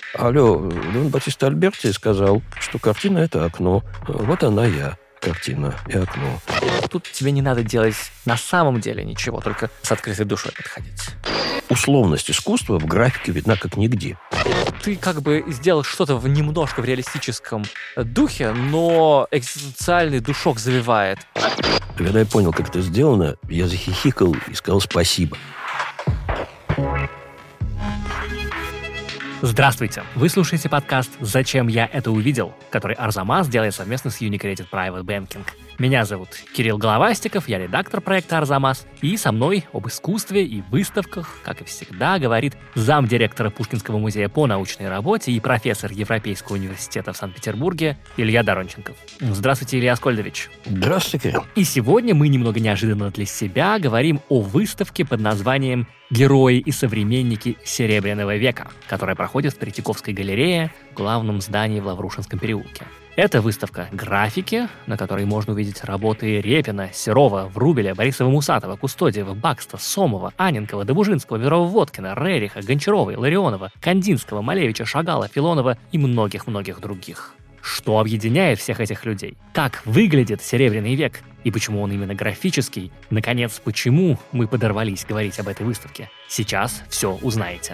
Алло, Дон Батиста Альберти сказал, что картина – это окно. Вот она я, картина и окно. Тут тебе не надо делать на самом деле ничего, только с открытой душой подходить. Условность искусства в графике видна как нигде. Ты как бы сделал что-то немножко в реалистическом духе, но экзистенциальный душок завевает. Когда я понял, как это сделано, я захихикал и сказал спасибо. Здравствуйте! Вы слушаете подкаст «Зачем я это увидел?», который Арзамас делает совместно с Unicredit Private Banking. Меня зовут Кирилл Головастиков, я редактор проекта «Арзамас», и со мной об искусстве и выставках, как и всегда, говорит замдиректора Пушкинского музея по научной работе и профессор Европейского университета в Санкт-Петербурге Илья Доронченков. Здравствуйте, Илья Аскольдович. Здравствуйте, Кирилл. И сегодня мы немного неожиданно для себя говорим о выставке под названием «Герои и современники Серебряного века», которая проходит в Третьяковской галерее, главном здании в Лаврушинском переулке. Это выставка графики, на которой можно увидеть работы Репина, Серова, Врубеля, Борисова-Мусатова, Кустодиева, Бакста, Сомова, Анненкова, Добужинского, Перова-Водкина, Рериха, Гончаровой, Ларионова, Кандинского, Малевича, Шагала, Филонова и многих-многих других. Что объединяет всех этих людей? Как выглядит Серебряный век? И почему он именно графический? Наконец, почему мы подорвались говорить об этой выставке? Сейчас все узнаете.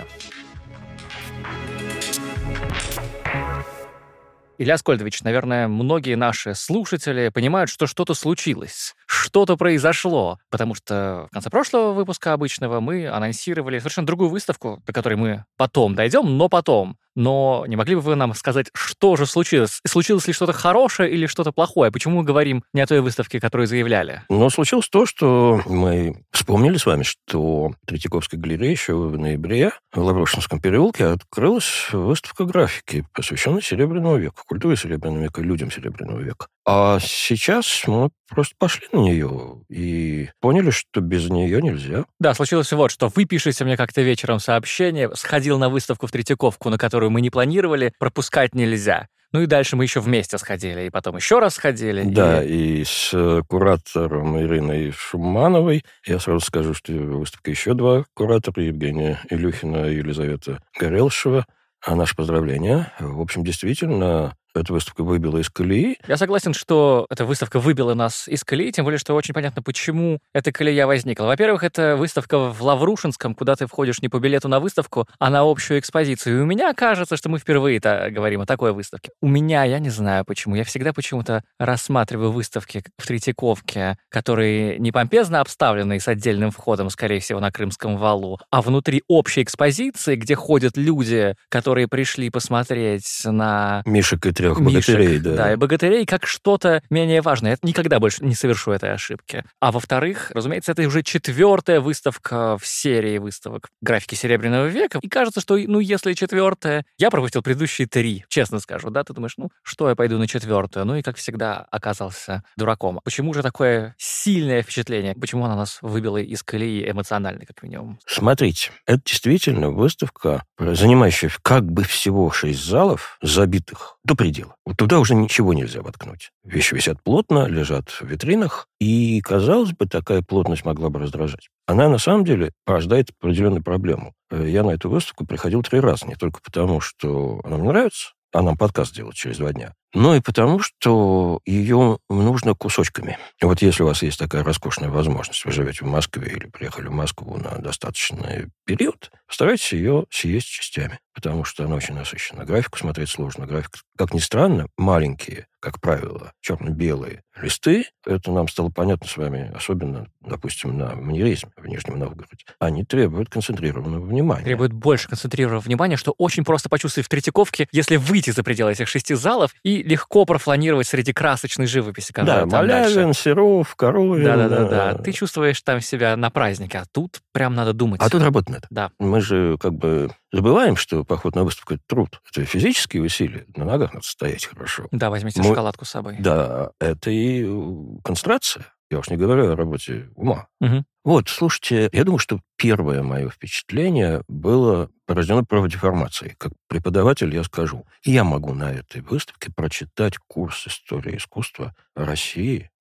Илья Аскольдович, наверное, многие наши слушатели понимают, что что-то случилось, что-то произошло, потому что в конце прошлого выпуска обычного мы анонсировали совершенно другую выставку, до которой мы потом дойдем, но потом. Но не могли бы вы нам сказать, что же случилось? Случилось ли что-то хорошее или что-то плохое? Почему мы говорим не о той выставке, которую заявляли? Но случилось то, что мы вспомнили с вами, что в Третьяковской галерее еще в ноябре в Лаврушинском переулке открылась выставка графики, посвященная Серебряному веку, культуре Серебряного века, людям Серебряного века. А сейчас мы просто пошли на нее и поняли, что без нее нельзя. Да, случилось вот что. Вы пишете мне как-то вечером сообщение, сходил на выставку в Третьяковку, на которую мы не планировали, пропускать нельзя. Ну и дальше мы еще вместе сходили, и потом еще раз сходили. Да, и с куратором Ириной Шумановой. Я сразу скажу, что в выставке еще два куратора, Евгения Илюхина и Елизавета Горелшева. А наше поздравление. В общем, действительно, эта выставка выбила из колеи. Я согласен, что эта выставка выбила нас из колеи, тем более, что очень понятно, почему эта колея возникла. Во-первых, это выставка в Лаврушинском, куда ты входишь не по билету на выставку, а на общую экспозицию. И у меня кажется, что мы впервые-то говорим о такой выставке. У меня, я не знаю почему, я всегда почему-то рассматриваю выставки в Третьяковке, которые не помпезно обставлены с отдельным входом, скорее всего, на Крымском валу, а внутри общей экспозиции, где ходят люди, которые пришли посмотреть на... Мишек и трех богатырей, да. Да, и богатырей как что-то менее важное. Я никогда больше не совершу этой ошибки. А во-вторых, разумеется, это уже 4-я выставка в серии выставок графики Серебряного века. И кажется, что, если 4-я... Я пропустил предыдущие 3, честно скажу, да? Ты думаешь, что я пойду на 4-ю? И, как всегда, оказался дураком. Почему же такое сильное впечатление? Почему она нас выбила из колеи эмоционально, как минимум? Смотрите, это действительно выставка, занимающая как бы всего 6 залов, забитых до предела. Вот туда уже ничего нельзя воткнуть. Вещи висят плотно, лежат в витринах, и, казалось бы, такая плотность могла бы раздражать. Она, на самом деле, порождает определенную проблему. Я на эту выставку приходил 3 раза, не только потому, что она мне нравится, а нам подкаст делать через 2 дня, но и потому, что ее нужно кусочками. И вот если у вас есть такая роскошная возможность, вы живете в Москве или приехали в Москву на достаточный период, старайтесь ее съесть частями, потому что она очень насыщена. Графику смотреть сложно. Графика, как ни странно, маленькие, как правило, черно-белые листы, это нам стало понятно с вами, особенно, допустим, на маньеризме в Нижнем Новгороде, они требуют концентрированного внимания. Требуют больше концентрированного внимания, что очень просто почувствовать в Третьяковке, если выйти за пределы этих 6 залов и легко профланировать среди красочной живописи. Да, Малявин, Серов, Коровин. Да. Ты чувствуешь там себя на празднике, а тут прям надо думать. А тут работать надо. Да. Мы же как бы забываем, что поход на выставку – это труд. Это физические усилия. На ногах надо стоять хорошо. Да, возьмите шоколадку с собой. Да, это и концентрация. Я уж не говорю о работе ума. Угу. Вот, слушайте, я думаю, что первое мое впечатление было порождено профдеформацией. Как преподаватель я скажу, я могу на этой выставке прочитать курс истории искусства России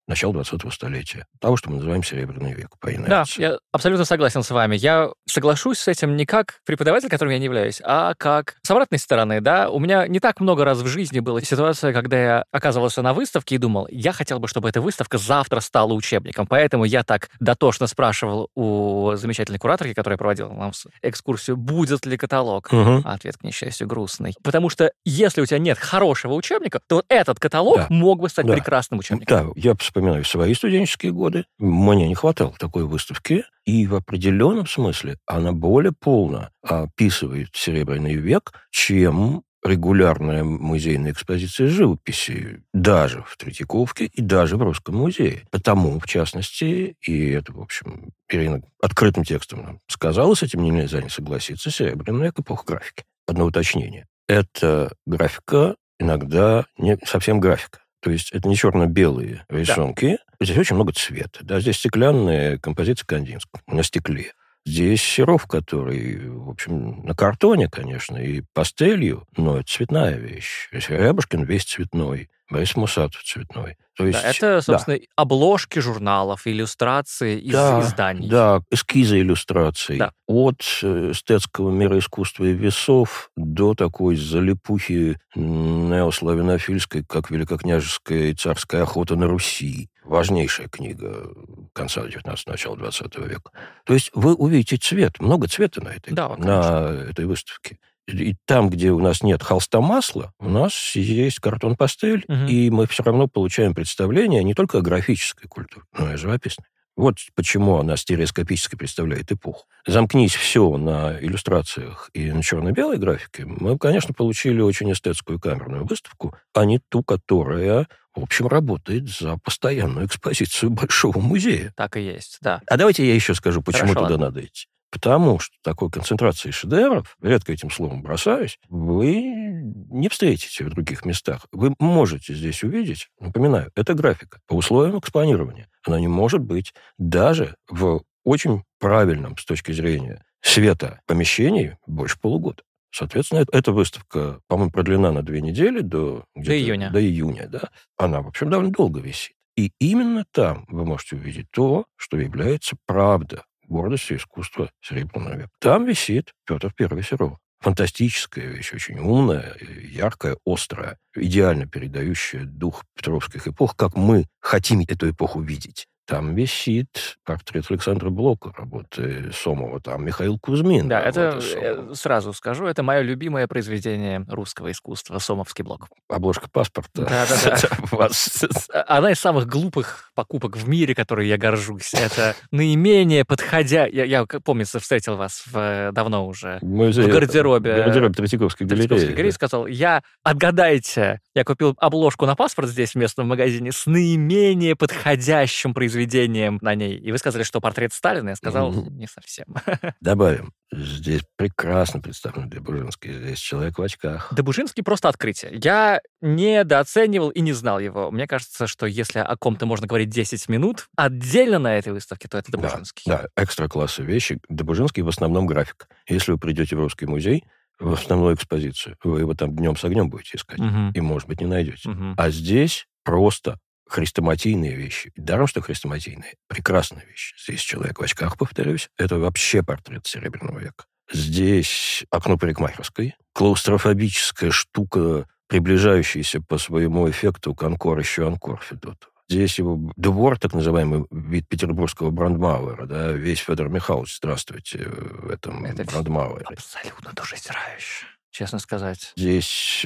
начала 20-го столетия. Того, что мы называем Серебряный век по инерции. Да, я абсолютно согласен с вами. Я соглашусь с этим не как преподаватель, которым я не являюсь, а как с обратной стороны, да. У меня не так много раз в жизни была ситуация, когда я оказывался на выставке и думал, я хотел бы, чтобы эта выставка завтра стала учебником. Поэтому я так дотошно спрашивал у замечательной кураторки, которая проводила нам экскурсию, будет ли каталог. Угу. Ответ, к несчастью, грустный. Потому что если у тебя нет хорошего учебника, то вот этот каталог мог бы стать прекрасным учебником. Да, я вспоминаю свои студенческие годы. Мне не хватало такой выставки. И в определенном смысле она более полно описывает Серебряный век, чем регулярная музейная экспозиция живописи, даже в Третьяковке и даже в Русском музее. Потому, в частности, и это, в общем, Ирина открытым текстом нам сказала, с этим нельзя не согласиться, Серебряный век — эпоха графики. Одно уточнение. Это графика, иногда не совсем графика. То есть это не черно-белые рисунки. Да. Здесь очень много цвета. Да, здесь стеклянная композиция Кандинского на стекле. Здесь Серов, который, в общем, на картоне, конечно, и пастелью, но это цветная вещь. Рябушкин весь цветной, Борис Мусатов цветной. То есть, это, собственно, обложки журналов, иллюстрации из изданий. Да, эскизы иллюстраций. Да. От эстетского мира искусства и весов до такой залипухи неославянофильской, как Великокняжеская и царская охота на Руси. Важнейшая книга конца XIX – начала XX века. То есть вы увидите цвет, много цвета на этой выставке. И там, где у нас нет холста масла, у нас есть картон-пастель, и мы все равно получаем представление не только о графической культуре, но и о живописной. Вот почему она стереоскопически представляет эпоху. Замкнись все на иллюстрациях и на черно-белой графике, мы, конечно, получили очень эстетскую камерную выставку, а не ту, которая, в общем, работает за постоянную экспозицию Большого музея. Так и есть, да. А давайте я еще скажу, почему Хорошо, туда надо идти. Потому что такой концентрации шедевров, редко этим словом бросаюсь, вы не встретите в других местах. Вы можете здесь увидеть, напоминаю, это графика по условиям экспонирования. Она не может быть даже в очень правильном с точки зрения света помещении больше полугода. Соответственно, эта выставка, по-моему, продлена на 2 недели до июня. До июня, да. Она, в общем, довольно долго висит. И именно там вы можете увидеть то, что является правда, гордостью искусства Серебряного века. Там висит Петр I Серов. Фантастическая вещь, очень умная, яркая, острая, идеально передающая дух петровских эпох, как мы хотим эту эпоху видеть. Там висит портрет Александра Блока, работы Сомова, там Михаил Кузьмин. Да, это, сразу скажу, это мое любимое произведение русского искусства, Сомовский блок. Обложка паспорта. Да. Одна из самых глупых покупок в мире, которой я горжусь. Это наименее подходя... Я помнится, встретил вас давно уже в гардеробе. Гардероб Третьяковской галереи. Сказал, отгадайте, я купил обложку на паспорт здесь в местном магазине с наименее подходящим произведением на ней. И вы сказали, что портрет Сталина. Я сказал, не совсем. Добавим. Здесь прекрасно представлен Добужинский. Здесь человек в очках. Добужинский просто открытие. Я недооценивал и не знал его. Мне кажется, что если о ком-то можно говорить 10 минут, отдельно на этой выставке, то это Добужинский. Да, экстра-классы вещи. Добужинский в основном график. Если вы придете в Русский музей, в основную экспозицию, вы его там днем с огнем будете искать. И, может быть, не найдете. А здесь просто хрестоматийные вещи. Даром, что хрестоматийные. Прекрасная вещь. Здесь человек в очках, повторюсь. Это вообще портрет Серебряного века. Здесь окно парикмахерской. Клаустрофобическая штука, приближающаяся по своему эффекту к Анкор еще Анкор Федотова. Здесь его двор, так называемый вид петербургского Брандмауэра, да, весь Федор Михайлович, здравствуйте, в этом Брандмауэре. Абсолютно душераздирающее, честно сказать. Здесь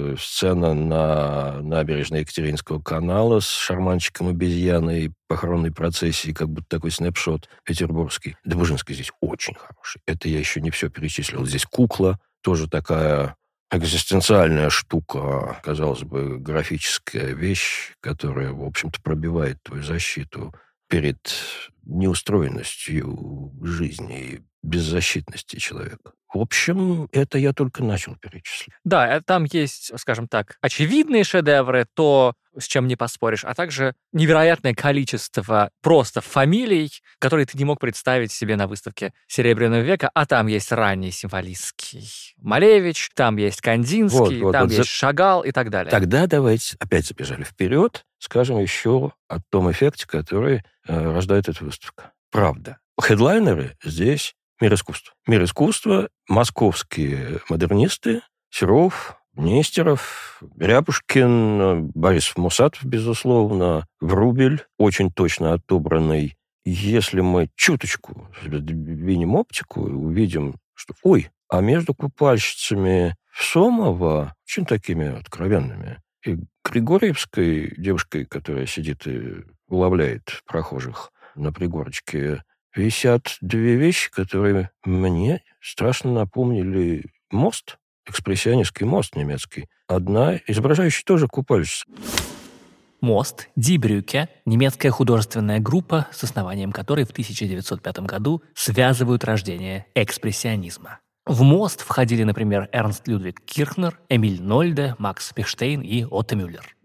сцена на набережной Екатеринского канала с шарманщиком обезьяной, похоронной процессии, как будто такой снапшот петербургский. Добужинский здесь очень хороший. Это я еще не все перечислил. Здесь кукла, тоже такая экзистенциальная штука, казалось бы, графическая вещь, которая, в общем-то, пробивает твою защиту перед неустроенностью жизни, беззащитности человека. В общем, это я только начал перечислять. Да, там есть, скажем так, очевидные шедевры, то, с чем не поспоришь, а также невероятное количество просто фамилий, которые ты не мог представить себе на выставке Серебряного века, а там есть ранний символистский Малевич, там есть Кандинский, там есть Шагал и так далее. Тогда давайте опять забежали вперед, скажем еще о том эффекте, который рождает эта выставка. Правда. Хедлайнеры здесь мир искусства. Мир искусства, московские модернисты, Серов, Нестеров, Ряпушкин, Борис Мусатов, безусловно, Врубель, очень точно отобранный. Если мы чуточку двинем оптику, увидим, что, а между купальщицами Сомова, очень такими откровенными, и Григорьевской девушкой, которая сидит и уловляет прохожих на пригорочке, висят две вещи, которые мне страшно напомнили мост, экспрессионистский мост немецкий. Одна, изображающая тоже купальщицу. Мост Die Brücke – немецкая художественная группа, с основанием которой в 1905 году связывают рождение экспрессионизма. В мост входили, например, Эрнст Людвиг Кирхнер, Эмиль Нольде, Макс Пехштейн и Отто Мюллер.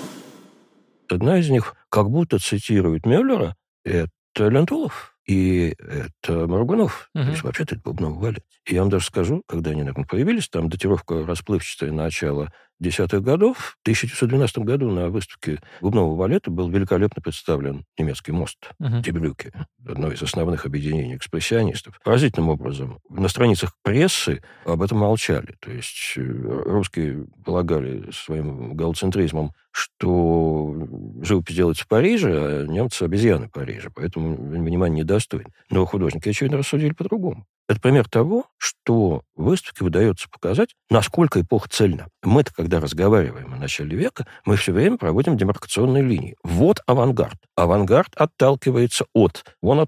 Одна из них как будто цитирует Мюллера, это Лентулов. И это Моргунов. То есть, вообще-то, это бубновый балет. И я вам даже скажу, когда они, наверное, появились, там датировка расплывчатая начала 10-х годов. В 1912 году на выставке бубнового балета был великолепно представлен немецкий мост Die Brücke, одно из основных объединений экспрессионистов. Поразительным образом. На страницах прессы об этом молчали. То есть русские полагали своим галлоцентризмом, что живопись делается в Париже, а немцы — обезьяны Парижа, поэтому внимания недостойны. Но художники, очевидно, рассудили по-другому. Это пример того, что в выставке удается показать, насколько эпоха цельна. Мы-то, когда разговариваем о начале века, мы все время проводим демаркационные линии. Вот авангард. Авангард отталкивается от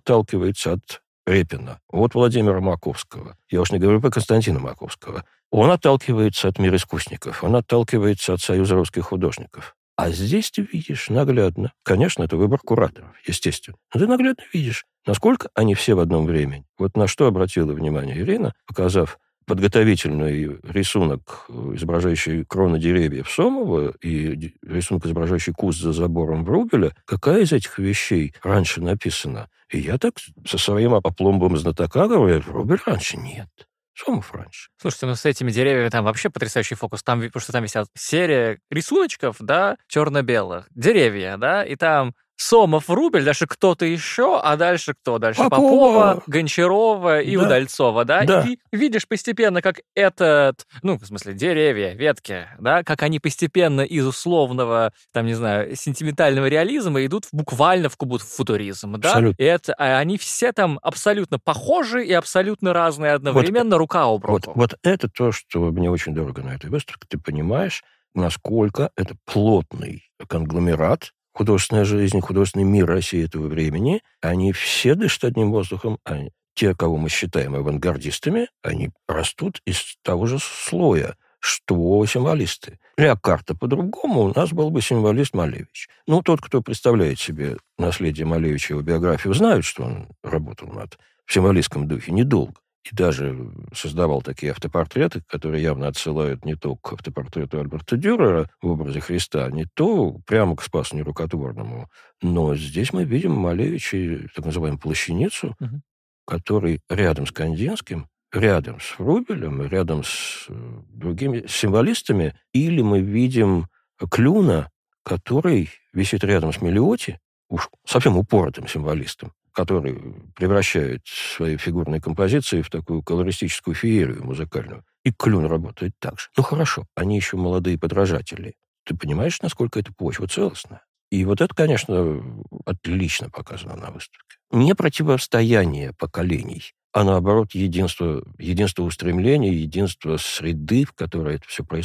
Репина, от Владимира Маковского. Я уж не говорю про Константина Маковского. Он отталкивается от мира искусников, он отталкивается от Союза русских художников. А здесь ты видишь наглядно. Конечно, это выбор кураторов, естественно. Но ты наглядно видишь, насколько они все в одном времени. Вот на что обратила внимание Ирина, показав подготовительный рисунок, изображающий кроны деревьев Сомова, и рисунок, изображающий куст за забором Врубеля, какая из этих вещей раньше написана? И я так со своим опломбом знатока говорю, Врубель раньше нет. Сомов раньше. Слушайте, ну с этими деревьями там вообще потрясающий фокус. Там, потому что там висят серия рисуночков, да, черно-белых, деревья, да, и там Сомов, Врубель, дальше кто-то еще, а дальше кто? Дальше Попова, Гончарова и Удальцова, да? Да. И ты видишь постепенно, как этот, ну, в смысле, деревья, ветки, да, как они постепенно из условного, там, не знаю, сентиментального реализма идут буквально в футуризм, да? Абсолютно. И они все там абсолютно похожи и абсолютно разные одновременно, рука об руку. Вот это то, что мне очень дорого на этой выставке. Ты понимаешь, насколько это плотный конгломерат, художественная жизнь, художественный мир России этого времени, они все дышат одним воздухом. Те, кого мы считаем авангардистами, они растут из того же слоя, что символисты. Для карта по-другому у нас был бы символист Малевич. Ну, тот, кто представляет себе наследие Малевича, его биографию, знает, что он работал в символистском духе недолго. И даже создавал такие автопортреты, которые явно отсылают не то к автопортрету Альберта Дюрера в образе Христа, не то прямо к Спасу Нерукотворному. Но здесь мы видим Малевича, так называемую плащаницу, который рядом с Кандинским, рядом с Врубелем, рядом с другими символистами, или мы видим Клюна, который висит рядом с Мелиотти, уж совсем упоротым символистом, который превращает свои фигурные композиции в такую колористическую феерию музыкальную. И Клюн работает так же. Ну, хорошо, они еще молодые подражатели. Ты понимаешь, насколько эта почва целостная? И вот это, конечно, отлично показано на выставке. Не противостояние поколений, а наоборот единство устремлений, единство среды, в которой это все происходит.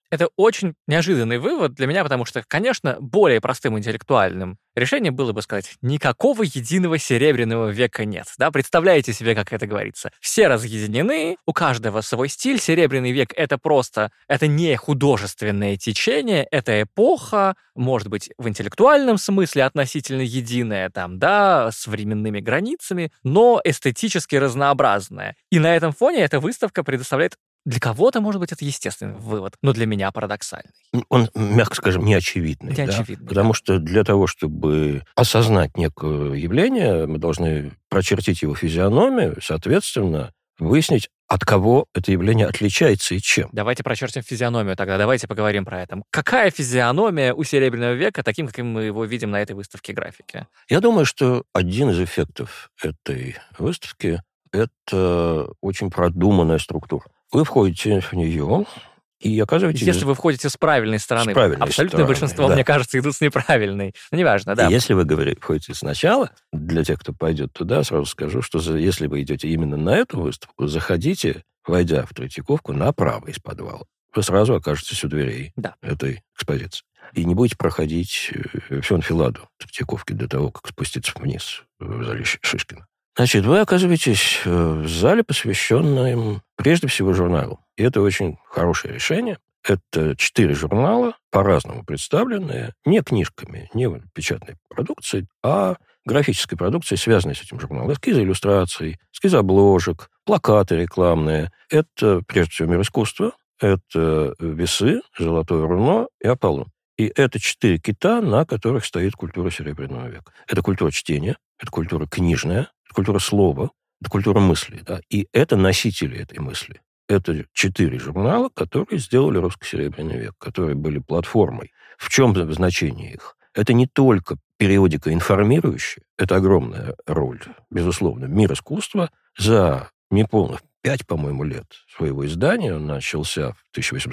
Это очень неожиданный вывод для меня, потому что, конечно, более простым интеллектуальным решением было бы сказать, никакого единого серебряного века нет. Да? Представляете себе, как это говорится. Все разъединены, у каждого свой стиль. Серебряный век — это просто, это не художественное течение, это эпоха, может быть, в интеллектуальном смысле относительно единая, там, да, с временными границами, но эстетически разнообразная. И на этом фоне эта выставка предоставляет. Для кого-то, может быть, это естественный вывод, но для меня парадоксальный. Он, мягко скажем, неочевидный. Неочевидный, да? Потому что для того, чтобы осознать некое явление, мы должны прочертить его физиономию, соответственно, выяснить, от кого это явление отличается и чем. Давайте прочертим физиономию тогда, давайте поговорим про это. Какая физиономия у Серебряного века, таким, каким мы его видим на этой выставке графики? Я думаю, что один из эффектов этой выставки – это очень продуманная структура. Вы входите в нее и оказываетесь... Если вы входите с правильной стороны. С правильной абсолютное стороны, большинство, да. мне кажется, идут с неправильной. Ну, неважно, да. И если вы входите сначала, для тех, кто пойдет туда, сразу скажу, что если вы идете именно на эту выставку, заходите, войдя в Третьяковку, направо из подвала. Вы сразу окажетесь у дверей этой экспозиции. И не будете проходить всю анфиладу Третьяковки до того, как спуститься вниз в зале Шишкина. Значит, вы оказываетесь в зале, посвященном прежде всего журналу. И это очень хорошее решение. Это 4 журнала, по-разному представленные, не книжками, не печатной продукцией, а графической продукцией, связанной с этим журналом. Эскизы иллюстраций, эскизы обложек, плакаты рекламные. Это, прежде всего, мир искусства, это весы, золотое руно и Аполлон. И это 4 кита, на которых стоит культура Серебряного века. Это культура чтения, это культура книжная, это культура слова, это культура мысли. Да? И это носители этой мысли. Это 4 журнала, которые сделали русский Серебряный век, которые были платформой. В чем значение их? Это не только периодика информирующая, это огромная роль, безусловно. Мир искусства за неполных 5, по-моему, лет своего издания, он начался в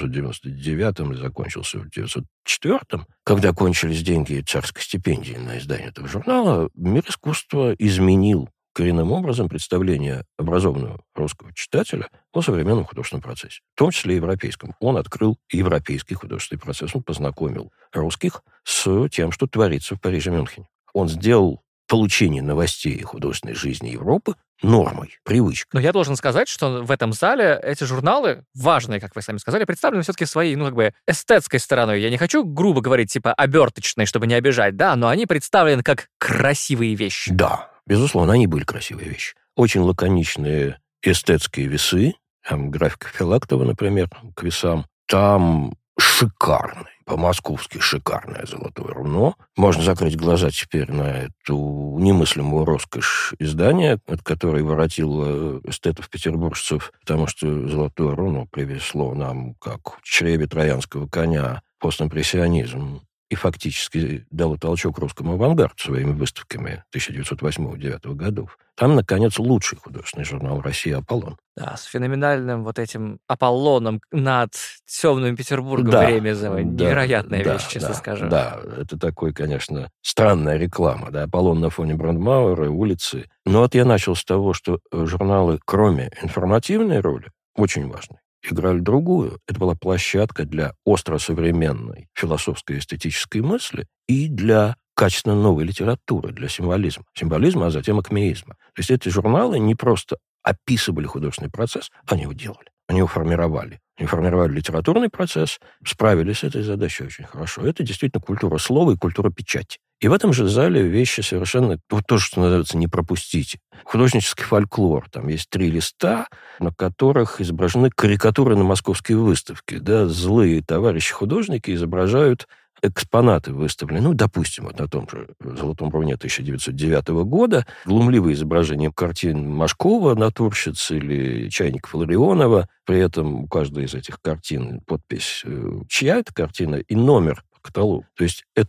1899 и закончился в 1904, когда кончились деньги царской стипендии на издание этого журнала, мир искусства изменил коренным образом представление образованного русского читателя о современном художественном процессе, в том числе европейском. Он открыл европейский художественный процесс, он познакомил русских с тем, что творится в Париже и Мюнхене. Он сделал получение новостей художественной жизни Европы нормой, привычкой. Но я должен сказать, что в этом зале эти журналы, важные, как вы сами сказали, представлены все-таки своей, эстетской стороной. Я не хочу грубо говорить, типа, оберточной, чтобы не обижать, да, но они представлены как красивые вещи. Да, безусловно, они были красивые вещи. Очень лаконичные эстетские весы, там графика Филактова, например, к весам. Там шикарный, по-московски шикарное золотое руно. Можно закрыть глаза теперь на эту немыслимую роскошь издания, от которой воротило эстетов-петербуржцев, потому что золотое руно привезло нам, как в чреве троянского коня, постимпрессионизм. И фактически дало толчок русскому авангарду своими выставками 1908-1909 годов. Там, наконец, лучший художественный журнал России «Аполлон». Да, с феноменальным вот этим Аполлоном над темным Петербургом время зимой. Невероятная вещь, честно скажу. Да, это такой, конечно, странная реклама. Да? Аполлон на фоне Брандмауэра, улицы. Но вот я начал с того, что журналы, кроме информативной роли, очень важной, играли другую. Это была площадка для остросовременной философской и эстетической мысли и для качественно новой литературы, для символизма. Символизма, а затем акмеизма. То есть эти журналы не просто описывали художественный процесс, они его делали, они его формировали. Они формировали литературный процесс, справились с этой задачей очень хорошо. Это действительно культура слова и культура печати. И в этом же зале вещи совершенно... Вот то, что называется «не пропустите». Художнический фольклор. Там есть 3 листа, на которых изображены карикатуры на московской выставке. Да? Злые товарищи-художники изображают экспонаты выставлены, допустим, вот на том же «Золотом руне» 1909 года, глумливые изображения картин Машкова, натурщицы, или Чайникова, Ларионова. При этом у каждой из этих картин подпись, чья это картина, и номер каталога. То есть это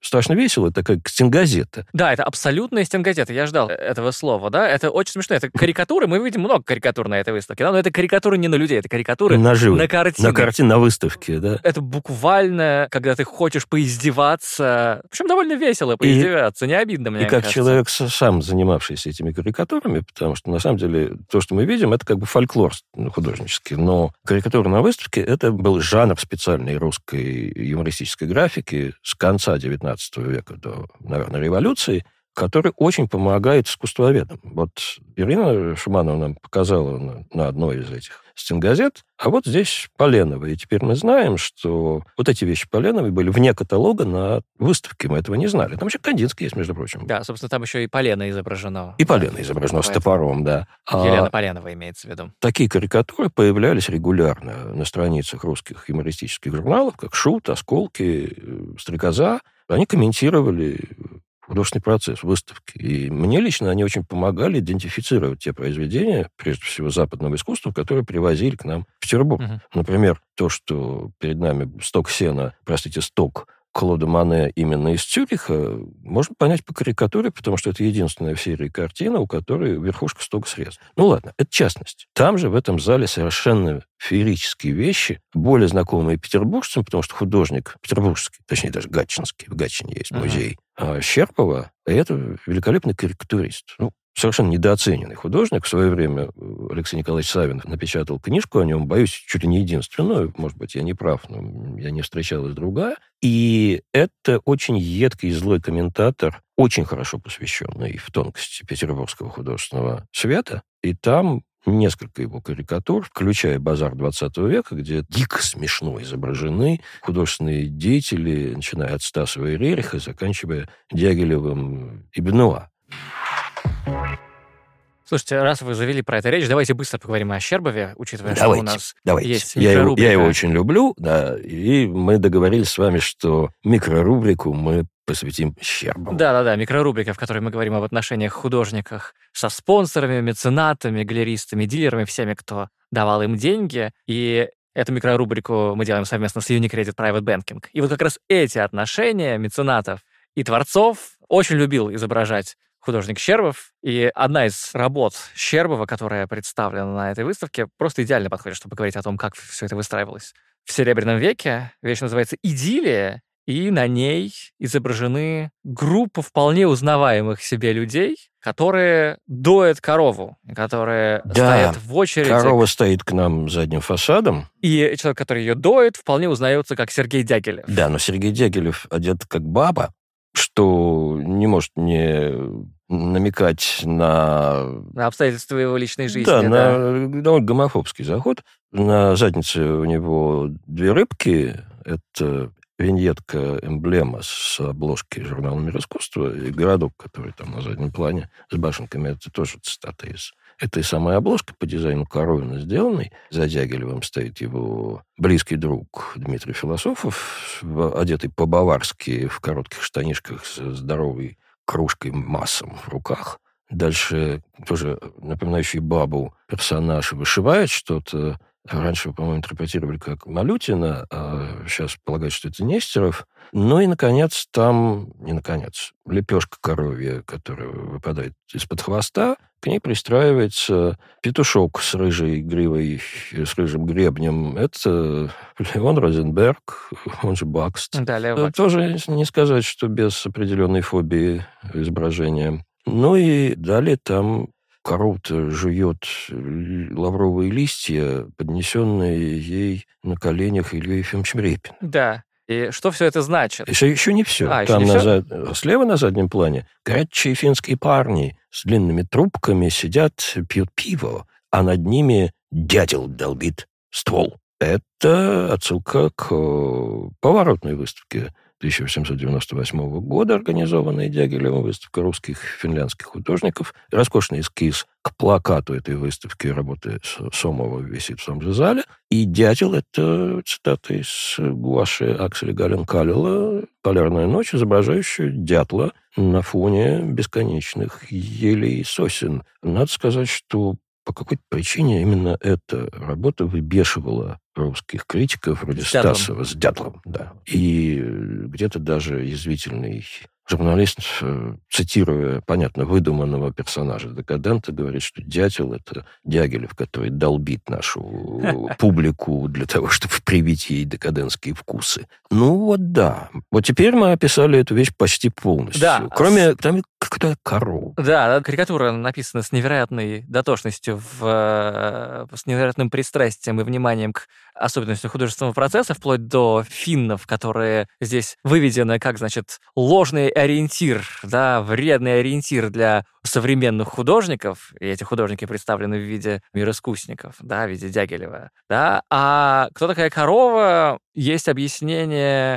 страшно весело, это как стенгазета. Да, это абсолютная стенгазета. Я ждал этого слова, да. Это очень смешно. Это карикатуры. Мы видим много карикатур на этой выставке. Да? Но это карикатуры не на людей, это карикатуры на картины. На выставке, да. Это буквально, когда ты хочешь поиздеваться. Причем довольно весело поиздеваться. Не обидно, мне кажется. И как человек, сам занимавшийся этими карикатурами, потому что, на самом деле, то, что мы видим, это как бы фольклор художнический. Но карикатура на выставке — это был жанр специальной русской юмористической графики с конца XIX века до, наверное, революции, который очень помогает искусствоведам. Вот Ирина Шуманова нам показала на одной из этих стенгазет, а вот здесь Поленова. И теперь мы знаем, что вот эти вещи Поленовой были вне каталога на выставке. Мы этого не знали. Там еще Кандинский есть, между прочим. Да, собственно, там еще и Полено изображено. И Полено изображено с топором, да. Елена Поленова имеется в виду. Такие карикатуры появлялись регулярно на страницах русских юмористических журналов, как «Шут», «Осколки», «Стрекоза». Они комментировали художественный процесс выставки. И мне лично они очень помогали идентифицировать те произведения, прежде всего западного искусства, которые привозили к нам в Петербург. Например, то, что перед нами сток Клода Мане именно из Цюриха, можно понять по карикатуре, потому что это единственная в серии картина, у которой верхушка стока срезана. Ну ладно, это частность. Там же, в этом зале, совершенно феерические вещи, более знакомые петербуржцам, потому что художник петербургский, точнее даже гатчинский, в Гатчине есть музей, Щербова, это великолепный карикатурист. Совершенно недооцененный художник. В свое время Алексей Николаевич Савинов напечатал книжку о нем, боюсь, чуть ли не единственную, может быть, я не прав, но я не встречалась другая. И это очень едкий и злой комментатор, очень хорошо посвященный в тонкости петербургского художественного света. И там несколько его карикатур, включая «Базар XX века», где дико смешно изображены художественные деятели, начиная от Стасова и Рериха, заканчивая Дягилевым и Бенуа. Слушайте, раз вы завели про это речь, давайте быстро поговорим о Щербове, учитывая, что у нас есть микрорубрика. Я его очень люблю, да, и мы договорились с вами, что микрорубрику мы посвятим Щербову. Да, микрорубрика, в которой мы говорим об отношениях художниках со спонсорами, меценатами, галеристами, дилерами, всеми, кто давал им деньги. И эту микрорубрику мы делаем совместно с Unicredit Private Banking. И вот как раз эти отношения меценатов и творцов очень любил изображать художник Щербов. И одна из работ Щербова, которая представлена на этой выставке, просто идеально подходит, чтобы говорить о том, как все это выстраивалось. В Серебряном веке вещь называется «Идиллия», и на ней изображены группа вполне узнаваемых себе людей, которые доят корову, которые стоят в очереди. Корова стоит к нам задним фасадом. И человек, который ее доит, вполне узнается как Сергей Дягилев. Да, но Сергей Дягилев одет как баба, что не может не намекать на обстоятельства его личной жизни. Да, на довольно гомофобский заход. На заднице у него две рыбки. Это виньетка, эмблема с обложки журнала «Мир искусства», и городок, который там на заднем плане с башенками, это тоже цитата из этой самой обложки по дизайну Коровина сделанной. За Дягилевым стоит его близкий друг Дмитрий Философов, одетый по-баварски в коротких штанишках с здоровой кружкой массом в руках. Дальше тоже напоминающий бабу персонаж вышивает что-то. Раньше, по-моему, интерпретировали как Малютина, а сейчас полагают, что это Нестеров. Ну и, наконец, лепешка коровья, которая выпадает из-под хвоста, к ней пристраивается петушок с рыжей гривой, с рыжим гребнем. Это Леон Розенберг, он же Бакст. Да, Лео Бакст. Тоже не сказать, что без определенной фобии изображения. Ну и далее там корова-то жует лавровые листья, поднесенные ей на коленях Ильей Ефимовичем Репиным. Да. И что все это значит? Еще не все. Там слева на заднем плане горячие финские парни с длинными трубками сидят, пьют пиво, а над ними дятел долбит ствол. Это отсылка к поворотной выставке 1898 года, организованная Дягилевым, выставка русских и финляндских художников. Роскошный эскиз к плакату этой выставки работы Сомова висит в том же зале. И «Дятел» — это цитата из гуаши Акселя Гален-Каллела «Полярная ночь», изображающая дятла на фоне бесконечных елей и сосен. Надо сказать, что по какой-то причине именно эта работа выбешивала русских критиков, вроде С Дятловым. Стасова, с Дятловым, да. И где-то даже язвительный журналист, цитируя, понятно, выдуманного персонажа декадента, говорит, что Дятел — это Дягилев, который долбит нашу публику для того, чтобы привить ей декадентские вкусы. Ну вот да. Вот теперь мы описали эту вещь почти полностью. Да. Кроме там какая-то корова. Да, карикатура написана с невероятной дотошностью, с невероятным пристрастием и вниманием к особенностям художественного процесса, вплоть до финнов, которые здесь выведены как, значит, ложный ориентир, да, вредный ориентир для современных художников, и эти художники представлены в виде мироискусников, да, в виде Дягилева, да, а кто такая корова, есть объяснение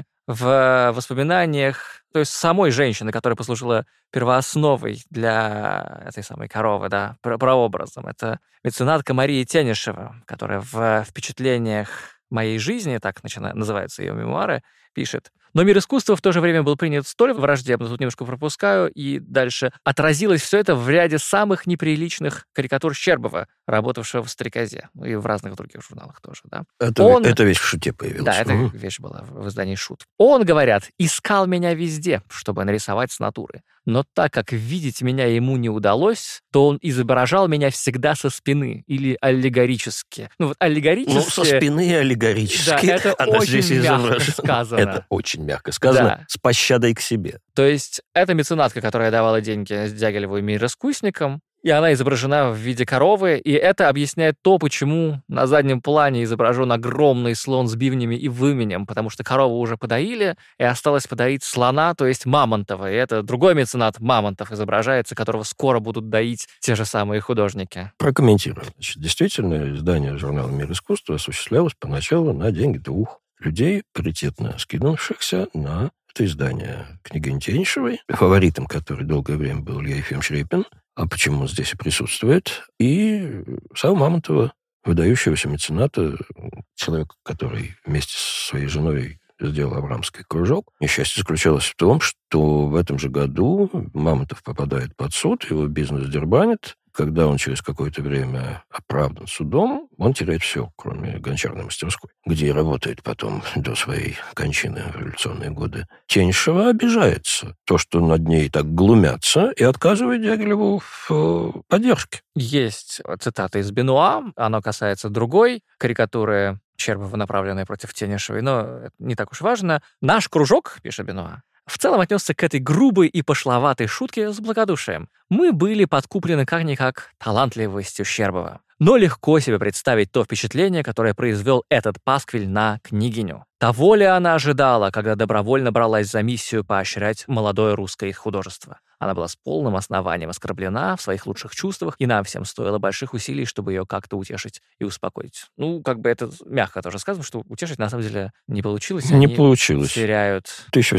в воспоминаниях, то есть самой женщины, которая послужила первоосновой для этой самой коровы, да, прообразом. Это меценатка Мария Тенишева, которая в «Впечатлениях моей жизни», так называются ее мемуары, пишет: «Но мир искусства в то же время был принят столь враждебно, тут немножко пропускаю, и дальше отразилось все это в ряде самых неприличных карикатур Щербова, работавшего в «Стрекозе», и в разных других журналах тоже, да». Это вещь в «Шуте» появилась. Да, эта вещь была в издании «Шут». Он, говорят, искал меня везде, чтобы нарисовать с натуры. Но так как видеть меня ему не удалось, то он изображал меня всегда со спины или аллегорически. Ну, вот аллегорически... Ну, со спины и аллегорически. Да, это она очень здесь мягко сказано. Это очень мягко сказано, Да. с пощадой к себе. То есть это меценатка, которая давала деньги Дягилеву и мироискусникам, и она изображена в виде коровы, и это объясняет то, почему на заднем плане изображен огромный слон с бивнями и выменем, потому что корову уже подоили, и осталось подоить слона, то есть Мамонтова. И это другой меценат Мамонтов изображается, которого скоро будут доить те же самые художники. Прокомментирую. Значит, действительно, издание журнала «Мир искусства» осуществлялось поначалу на деньги двух людей, паритетно скинувшихся на это издание княгини Тенишевой, фаворитом которой долгое время был Илья Ефимович Репин, а почему он здесь и присутствует, и Саввы Мамонтова, выдающегося мецената, человека, который вместе со своей женой сделал Авраамский кружок. Несчастье заключалось в том, что в этом же году Мамонтов попадает под суд, его бизнес дербанит. Когда он через какое-то время оправдан судом, он теряет все, кроме гончарной мастерской, где работает потом до своей кончины в революционные годы. Тенишева обижается. То, что над ней так глумятся, и отказывает Дягилеву в поддержке. Есть цитата из Бенуа, она касается другой карикатуры Щербова, направленной против Тенишевой, но это не так уж важно. «Наш кружок», — пишет Бенуа, в целом отнесся к этой грубой и пошловатой шутке с благодушием. Мы были подкуплены как-никак талантливостью Щербова. Но легко себе представить то впечатление, которое произвел этот пасквиль на княгиню. Того ли она ожидала, когда добровольно бралась за миссию поощрять молодое русское художество? Она была с полным основанием оскорблена в своих лучших чувствах, и нам всем стоило больших усилий, чтобы ее как-то утешить и успокоить. Ну, как бы это мягко тоже сказано, что утешить на самом деле не получилось. Не получилось. Теряют.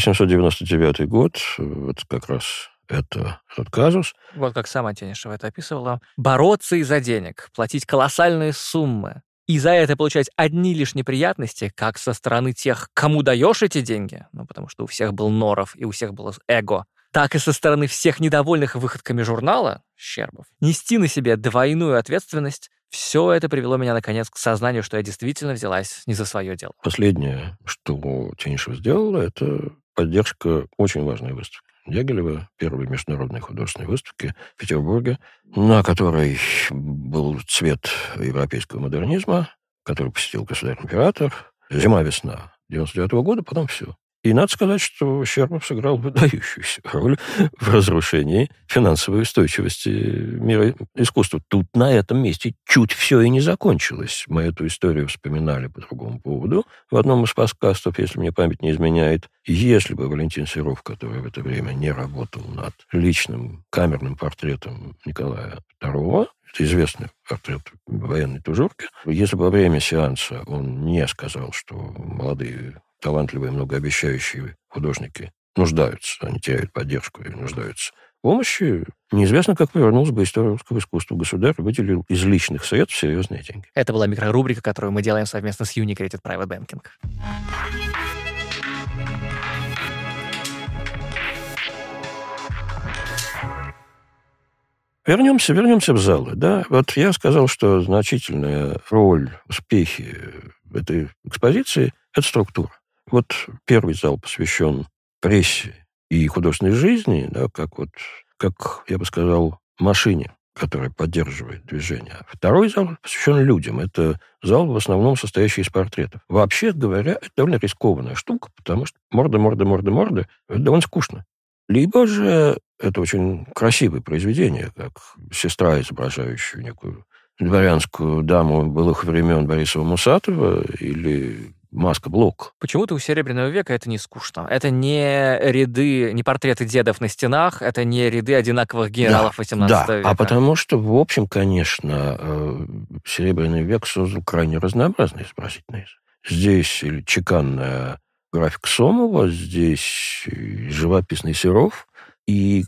1899 год, вот как раз это тот казус. Вот как сама Тенишева это описывала. Бороться из-за денег, платить колоссальные суммы, и за это получать одни лишь неприятности, как со стороны тех, кому даешь эти деньги, ну, потому что у всех был норов и у всех было эго, так и со стороны всех недовольных выходками журнала, Щербов, нести на себе двойную ответственность, все это привело меня, наконец, к сознанию, что я действительно взялась не за свое дело. Последнее, что Тенишева сделала, это поддержка очень важной выставки Дягилева, первой международной художественной выставки в Петербурге, на которой был цвет европейского модернизма, который посетил государь-император. Зима-весна 99 года, потом все. И надо сказать, что Щербов сыграл выдающуюся роль в разрушении финансовой устойчивости мира искусства. Тут на этом месте чуть все и не закончилось. Мы эту историю вспоминали по другому поводу. В одном из подкастов, если мне память не изменяет, если бы Валентин Серов, который в это время не работал над личным камерным портретом Николая II, это известный портрет военной тужурки, если бы во время сеанса он не сказал, что молодые талантливые, многообещающие художники нуждаются, они теряют поддержку и нуждаются в помощи, неизвестно, как повернулась бы история русского искусства. Государь выделил из личных средств серьезные деньги. Это была микрорубрика, которую мы делаем совместно с Unicredit Private Banking. Вернемся в залы, да. Вот я сказал, что значительная роль, успехи этой экспозиции – это структура. Вот первый зал посвящен прессе и художественной жизни, да, как я бы сказал, машине, которая поддерживает движение. Второй зал посвящен людям. Это зал, в основном, состоящий из портретов. Вообще говоря, это довольно рискованная штука, потому что морда, это довольно скучно. Либо же это очень красивое произведение, как сестра, изображающая некую дворянскую даму былых времен Бориса Мусатова, или Маска Блок. Почему-то у Серебряного века это не скучно. Это не ряды, не портреты дедов на стенах, это не ряды одинаковых генералов 18 века. А потому что, в общем, конечно, Серебряный век создал крайне разнообразный изобразительный язык. Здесь чеканная графика Сомова, здесь живописный Серов, и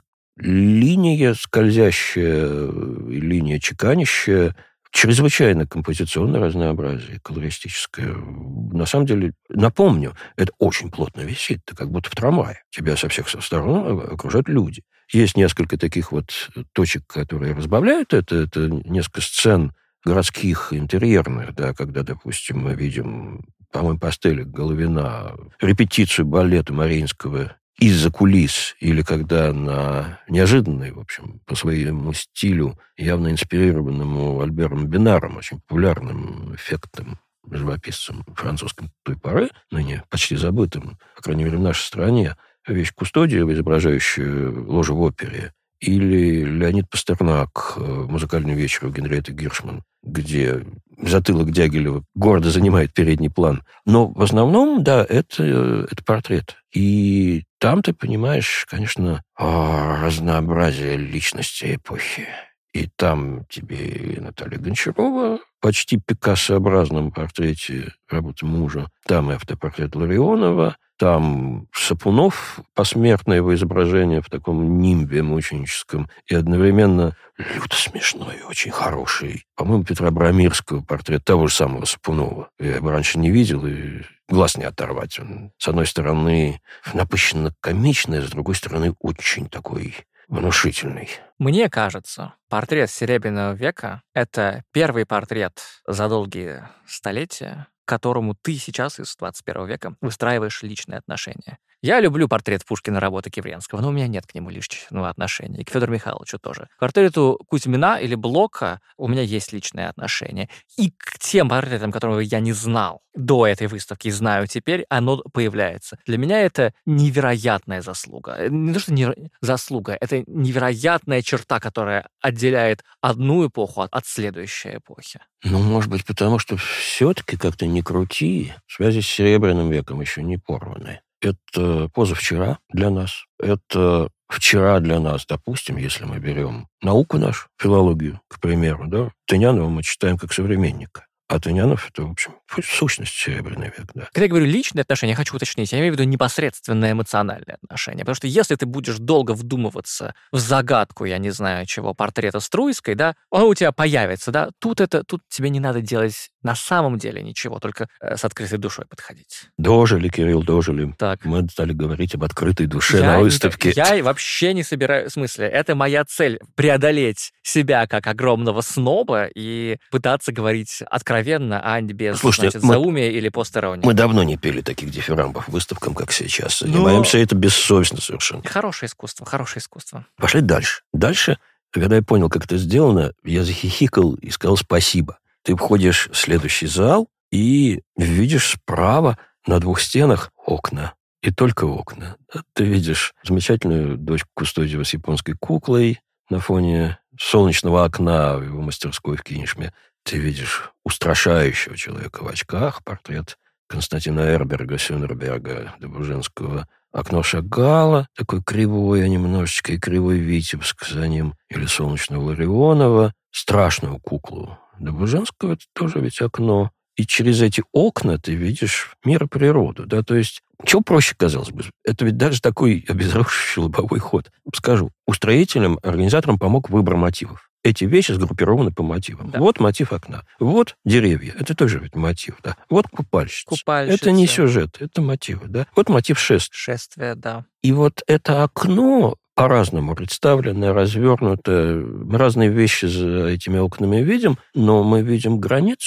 линия скользящая, линия чеканящая, чрезвычайно композиционное разнообразие, колористическое. На самом деле, напомню, это очень плотно висит. Ты как будто в трамвае. Тебя со всех сторон окружают люди. Есть несколько таких вот точек, которые разбавляют это. Это несколько сцен городских, интерьерных, да, когда, допустим, мы видим, по-моему, Пастеля Головина, репетицию балета Мариинского из-за кулис, или когда на неожиданный, в общем, по своему стилю, явно инспирированному Альбером Бинаром, очень популярным, эффектным живописцем французским той поры, ныне почти забытым, по крайней мере, в нашей стране, вещь Кустодиева, изображающая ложу в опере, или Леонид Пастернак, музыкальный вечер у Генриетты Гиршман, где затылок Дягилева гордо занимает передний план. Но в основном, да, это портрет. И там ты понимаешь, конечно, разнообразие личности эпохи. И там тебе и Наталья Гончарова, почти пикассообразном портрете работы мужа. Там и автопортрет Ларионова. Там Сапунов, посмертное его изображение в таком нимбе мученическом. И одновременно люто смешной, очень хороший. По-моему, Петра Брамирского портрет того же самого Сапунова. Я его раньше не видел, и глаз не оторвать. Он, с одной стороны, напыщенно комичный, с другой стороны, очень такой внушительный. Мне кажется, портрет Серебряного века — это первый портрет за долгие столетия, к которому ты сейчас из 21 века выстраиваешь личные отношения. Я люблю портрет Пушкина работы Кивренского, но у меня нет к нему личного отношения. И к Федору Михайловичу тоже. К портрету Кузьмина или Блока у меня есть личные отношения. И к тем портретам, которые я не знал до этой выставки, и знаю теперь, оно появляется. Для меня это невероятная заслуга. Не то, что заслуга, это невероятная черта, которая отделяет одну эпоху от следующей эпохи. Ну, может быть, потому что все-таки как-то не крути, связи с Серебряным веком еще не порваны. Это позавчера для нас. Это вчера для нас, допустим, если мы берем науку нашу, филологию, к примеру, да, Тынянова мы читаем как современника. А Тынянов — это, в общем, сущность Серебряный век, да. Когда я говорю личные отношения, я хочу уточнить, я имею в виду непосредственное эмоциональное отношение. Потому что если ты будешь долго вдумываться в загадку, я не знаю чего, портрета Струйской, да, он у тебя появится, да, тут тебе не надо делать на самом деле ничего, только с открытой душой подходить. Дожили, Кирилл, дожили. Так. Мы стали говорить об открытой душе на выставке. Я вообще не собираюсь, в смысле, это моя цель — преодолеть себя как огромного сноба и пытаться говорить откровенно, а не без, заумия или постеронии. Мы давно не пели таких дифирамбов выставкам, как сейчас. Занимаемся это бессовестно совершенно. Хорошее искусство. Пошли дальше. Дальше, когда я понял, как это сделано, я захихикал и сказал спасибо. Ты входишь в следующий зал и видишь справа на 2 стенах окна. И только окна. Ты видишь замечательную дочку Кустодиева с японской куклой на фоне солнечного окна в его мастерской в Кинешме. Ты видишь устрашающего человека в очках, портрет Константина Эрберга, Сюнерберга, Добружинского. Окно Шагала, такой кривое немножечко, и кривой Витебск за ним, или солнечного Ларионова, страшную куклу Добружинского, это тоже ведь окно. И через эти окна ты видишь мир и природу, да, то есть, чего проще, казалось бы, это ведь даже такой обезоруживающий лобовой ход. Скажу, устроителям, организаторам помог выбор мотивов. Эти вещи сгруппированы по мотивам. Да. Вот мотив окна, вот деревья, это тоже ведь мотив, да. Вот купальщица. Это не сюжет, это мотивы, да. Вот мотив шествия. Шествие, да. И вот это окно по-разному представленное, развернутое, мы разные вещи за этими окнами видим, но мы видим границу,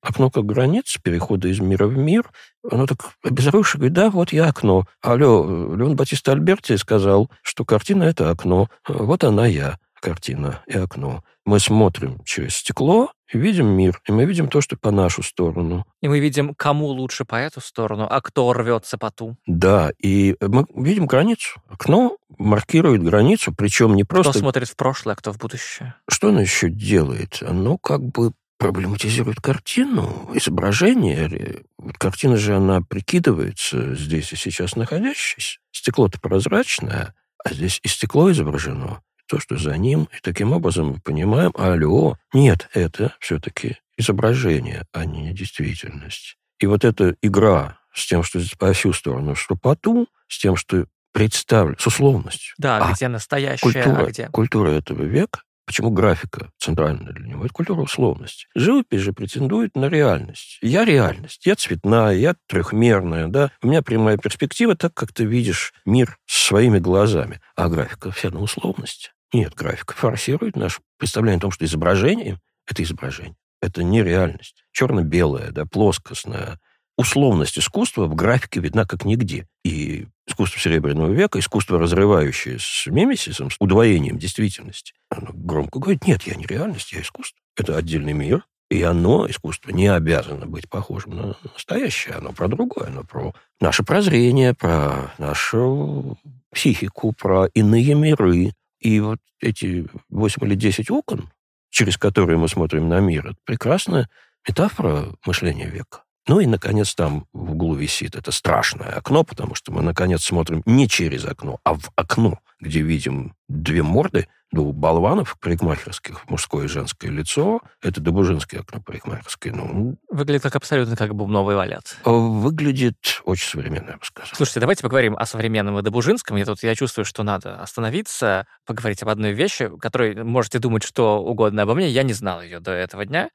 окно как граница перехода из мира в мир. Оно так обезоруживающе говорит, да, вот я окно. Алло, Леон Батиста Альберти сказал, что картина – это окно. Вот она я, картина и окно. Мы смотрим через стекло и видим мир, и мы видим то, что по нашу сторону. И мы видим, кому лучше по эту сторону, а кто рвется по ту. Да, и мы видим границу. Окно маркирует границу, причем не просто... Кто смотрит в прошлое, а кто в будущее. Что оно еще делает? Оно как бы проблематизирует картину, изображение. Картина же, она прикидывается здесь и сейчас находящейся. Стекло-то прозрачное, а здесь и стекло изображено, то, что за ним. И таким образом мы понимаем, алло, нет, это все-таки изображение, а не действительность. И вот эта игра с тем, что по всю сторону, что по ту, с тем, что представлено, с условностью. Да, где настоящее, культура этого века. Почему графика центральная для него? Это культура условности. Живопись же претендует на реальность. Я реальность. Я цветная, я трехмерная. Да? У меня прямая перспектива, так как ты видишь мир своими глазами. А графика вся на условности. Нет, графика форсирует наше представление о том, что изображение – это изображение. Это не реальность. Черно-белая, да, плоскостная. Условность искусства в графике видна как нигде. И искусство Серебряного века, искусство, разрывающее с мимесисом, с удвоением действительности, оно громко говорит, нет, я не реальность, я искусство. Это отдельный мир, и оно, искусство, не обязано быть похожим на настоящее. Оно про другое, оно про наше прозрение, про нашу психику, про иные миры. И вот эти 8 или 10 окон, через которые мы смотрим на мир, это прекрасная метафора мышления века. Ну и, наконец, там в углу висит это страшное окно, потому что мы, наконец, смотрим не через окно, а в окно, где видим две морды, двух болванов парикмахерских, мужское и женское лицо. Это добужинское окно парикмахерское. Выглядит абсолютно как бубновый валет. Выглядит очень современно, я бы сказал. Слушайте, давайте поговорим о современном и добужинском. Я чувствую, что надо остановиться, поговорить об одной вещи, которой можете думать что угодно обо мне. Я не знал ее до этого дня.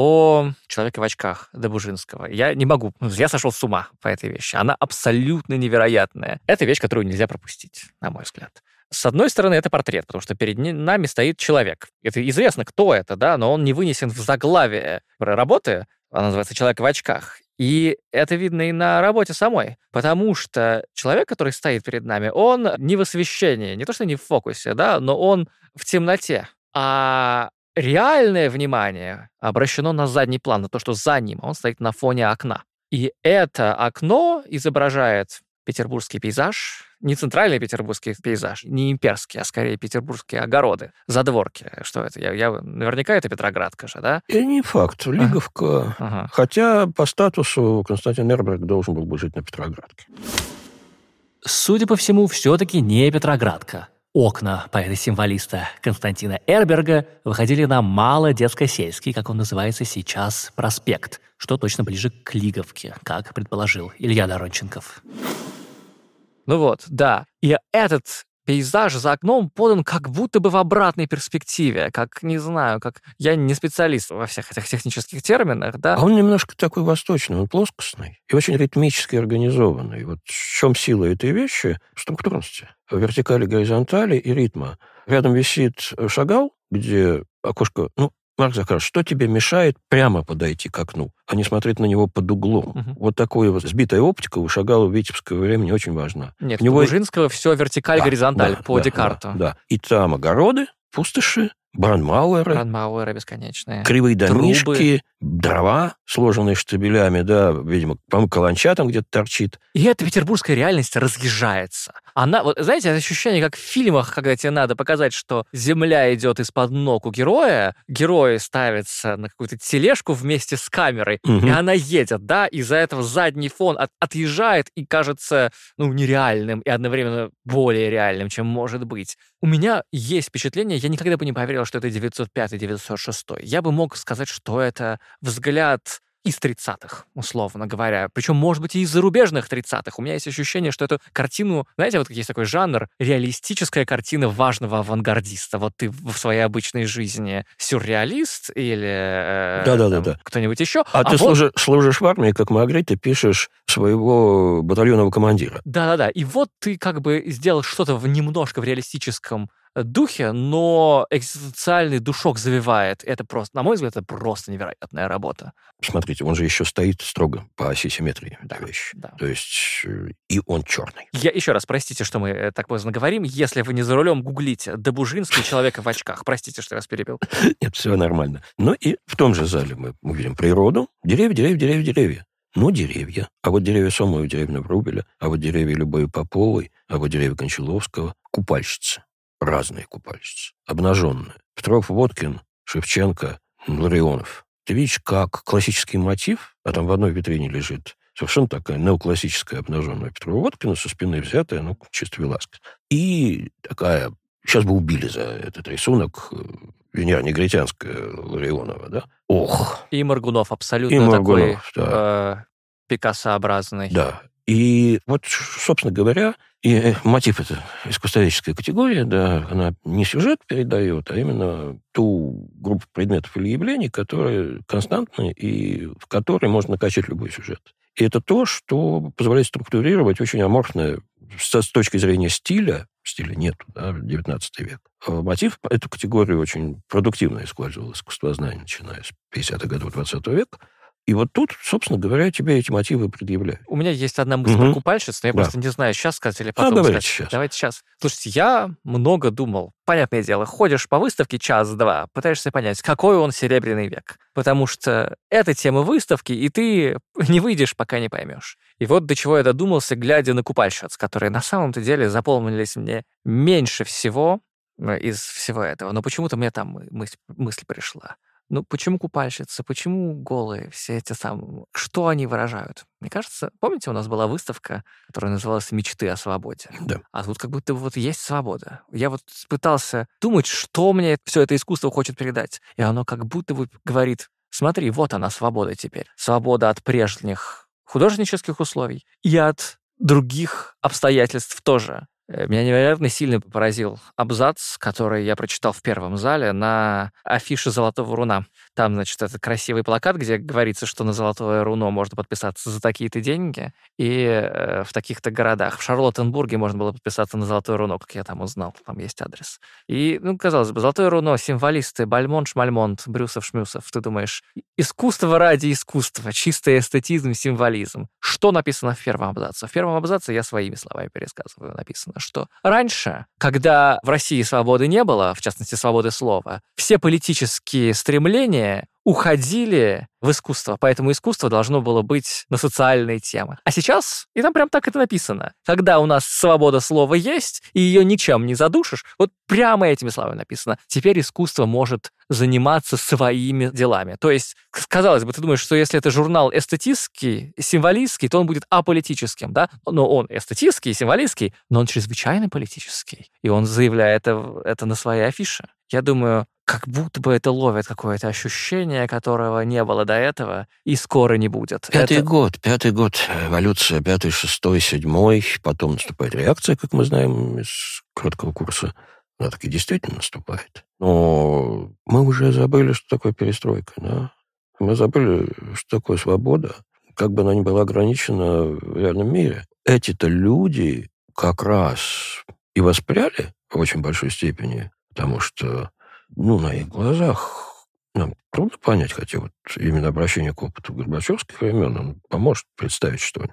О «Человеке в очках» Добужинского. Я не могу. Я сошел с ума по этой вещи. Она абсолютно невероятная. Это вещь, которую нельзя пропустить, на мой взгляд. С одной стороны, это портрет, потому что перед нами стоит человек. Это известно, кто это, да, но он не вынесен в заглавие работы. Она называется «Человек в очках». И это видно и на работе самой, потому что человек, который стоит перед нами, он не в освещении, не то что не в фокусе, да, но он в темноте. А реальное внимание обращено на задний план, на то, что за ним, он стоит на фоне окна. И это окно изображает петербургский пейзаж, не центральный петербургский пейзаж, не имперский, а скорее петербургские огороды, задворки. Что это? Наверняка это Петроградка же, да? И не факт. Лиговка. Ага. Хотя по статусу Константин Эрберг должен был бы жить на Петроградке. Судя по всему, все-таки не Петроградка. Окна поэта-символиста Константина Эрберга выходили на Малодетско-сельский, как он называется сейчас, проспект, что точно ближе к Лиговке, как предположил Илья Доронченков. Ну вот, да. И этот пейзаж за окном подан как будто бы в обратной перспективе, как, не знаю, как... Я не специалист во всех этих технических терминах, да? А он немножко такой восточный, он плоскостный и очень ритмически организованный. Вот в чем сила этой вещи? В структурности, в вертикали, горизонтали и ритма. Рядом висит шагал, где окошко... Марк Захарович, что тебе мешает прямо подойти к окну, а не смотреть на него под углом? Угу. Вот такая вот сбитая оптика у Шагала в витебское время очень важна. Нет, у Добужинского все вертикаль-горизонталь по Декарту. Да. И там огороды, пустоши, бранмауэры. Бранмауэры бесконечные. Кривые домишки, дрова, сложенные штабелями, да, видимо, по-моему, каланча там где-то торчит. И эта петербургская реальность разъезжается. Она, вот знаете, это ощущение, как в фильмах, когда тебе надо показать, что земля идет из-под ног у героя, герой ставится на какую-то тележку вместе с камерой, и она едет, да, из-за этого задний фон отъезжает и кажется, нереальным и одновременно более реальным, чем может быть. У меня есть впечатление, я никогда бы не поверил, что это 905-906. Я бы мог сказать, что это взгляд из 30-х, условно говоря. Причем, может быть, и из зарубежных 30-х. У меня есть ощущение, что эту картину... Знаете, вот есть такой жанр, реалистическая картина важного авангардиста. Вот ты в своей обычной жизни сюрреалист или кто-нибудь еще. А ты служишь в армии, как Магрит, ты пишешь своего батальонного командира. Да-да-да. И вот ты как бы сделал что-то немножко в реалистическом духе, но экзистенциальный душок завивает. Это просто, на мой взгляд, это просто невероятная работа. Смотрите, он же еще стоит строго по оси симметрии. Да, Вещь. да. То есть и он черный. Я еще раз, простите, что мы так поздно говорим. Если вы не за рулем, гуглите Добужинский «Человека в очках». Простите, что я вас перебил. Нет, все нормально. Ну и в том же зале мы увидим природу. Деревья, деревья, деревья, деревья. Ну, деревья. А вот деревья Сомова, деревья Врубеля, а вот деревья Любови Поповой, а вот деревья Кончаловского. Купальщицы. Разные купальщицы. Обнаженные. Петров, Водкин, Шевченко, Ларионов. Ты видишь, как классический мотив, а там в одной витрине лежит совершенно такая неоклассическая обнаженная Петрова Водкина, со спины взятая, ну, чисто Веласкес. И такая... Сейчас бы убили за этот рисунок Венера Негритянская Ларионова, да? Ох! И Моргунов абсолютно И Моргунов, такой да. Пикассообразный. Да. И вот, собственно говоря, и мотив — это искусствоведческая категория, да, она не сюжет передает, а именно ту группу предметов или явлений, которые константны и в которой можно накачать любой сюжет. И это то, что позволяет структурировать очень аморфное с точки зрения стиля нету, да, 19 век. Мотив эту категорию очень продуктивно использовал искусствознание, начиная с 50-х годов 20 века. И вот тут, собственно говоря, тебе эти мотивы предъявляют. У меня есть одна мысль про купальщиц, но я просто не знаю, сейчас сказать или потом давайте сказать. сейчас. Давайте сейчас. Слушайте, я много думал. Понятное дело, ходишь по выставке час-два, пытаешься понять, какой он серебряный век. Потому что это тема выставки, и ты не выйдешь, пока не поймешь. И вот до чего я додумался, глядя на купальщиц, которые на самом-то деле запомнились мне меньше всего из всего этого. Но почему-то мне там мысль пришла. Ну, почему купальщицы, почему голые, все эти самые... Что они выражают? Мне кажется, помните, у нас была выставка, которая называлась «Мечты о свободе». Да. А тут как будто вот есть свобода. Я вот пытался думать, что мне все это искусство хочет передать. И оно как будто бы говорит, смотри, вот она, свобода теперь. Свобода от прежних художнических условий и от других обстоятельств тоже. Меня невероятно сильно поразил абзац, который я прочитал в первом зале на афише «Золотого руна». Там, значит, этот красивый плакат, где говорится, что на «Золотое руно» можно подписаться за такие-то деньги, и в таких-то городах. В Шарлоттенбурге можно было подписаться на «Золотое руно», как я там узнал, там есть адрес. И, ну, казалось бы, «Золотое руно», символисты, Бальмонт, Шмальмонт, Брюсов, Шмюсов. Ты думаешь, искусство ради искусства, чистый эстетизм, символизм. Что написано в первом абзаце? В первом абзаце я своими словами пересказываю. Написано, что раньше, когда в России свободы не было, в частности, свободы слова, все политические стремления уходили в искусство, поэтому искусство должно было быть на социальные темы. А сейчас, и там прям так это написано, когда у нас свобода слова есть, и ее ничем не задушишь, вот прямо этими словами написано, теперь искусство может заниматься своими делами. То есть, казалось бы, ты думаешь, что если это журнал эстетистский, символистский, то он будет аполитическим, да? Но он эстетистский, символистский, но он чрезвычайно политический. И он заявляет это на своей афише. Я думаю, как будто бы это ловит какое-то ощущение, которого не было до этого и скоро не будет. Пятый год, эволюция, 5-й, 6-й, 7-й, потом наступает реакция, как мы знаем из короткого курса. Она таки действительно наступает. Но мы уже забыли, что такое перестройка, да? Мы забыли, что такое свобода, как бы она ни была ограничена в реальном мире. Эти-то люди как раз и воспряли в очень большой степени, потому что, на их глазах нам трудно понять, хотя вот именно обращение к опыту горбачевских времен, он поможет представить, что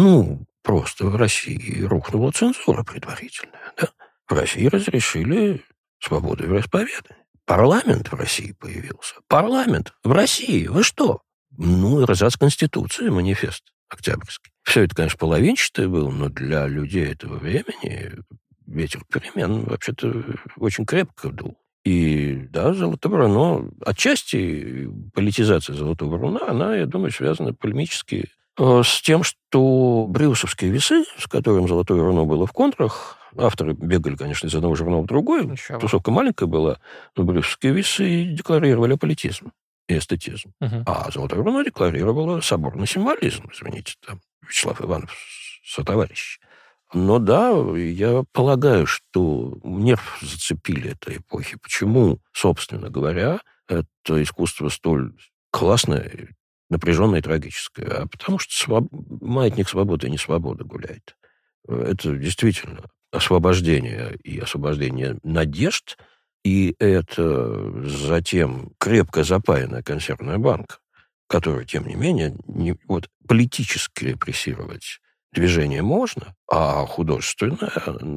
просто в России рухнула цензура предварительная, да? В России разрешили свободу вероисповедания. Парламент в России появился. Парламент в России. Вы что? Эрзац Конституции, манифест Октябрьский. Все это, конечно, половинчатое было, но для людей этого времени ветер перемен вообще-то очень крепко дул. И да, «Золотое руно», отчасти политизация «Золотого руна», она, я думаю, связана полемически с тем, что брюсовские весы, с которым «Золотое руно» было в контрах, авторы бегали, конечно, из одного журнала в другой, тусовка маленькая была, но брюсовские весы декларировали аполитизм и эстетизм. А «Золотое руно» декларировало соборный символизм, извините, там Вячеслав Иванов сотоварищ. Но да, я полагаю, что нерв зацепили этой эпохи. Почему, собственно говоря, это искусство столь классное, напряженное и трагическое? А потому что маятник свободы и несвободы гуляет. Это действительно освобождения и освобождения надежд, и это затем крепко запаянная консервная банка, которую, тем не менее, политически репрессировать движение можно, а художественное,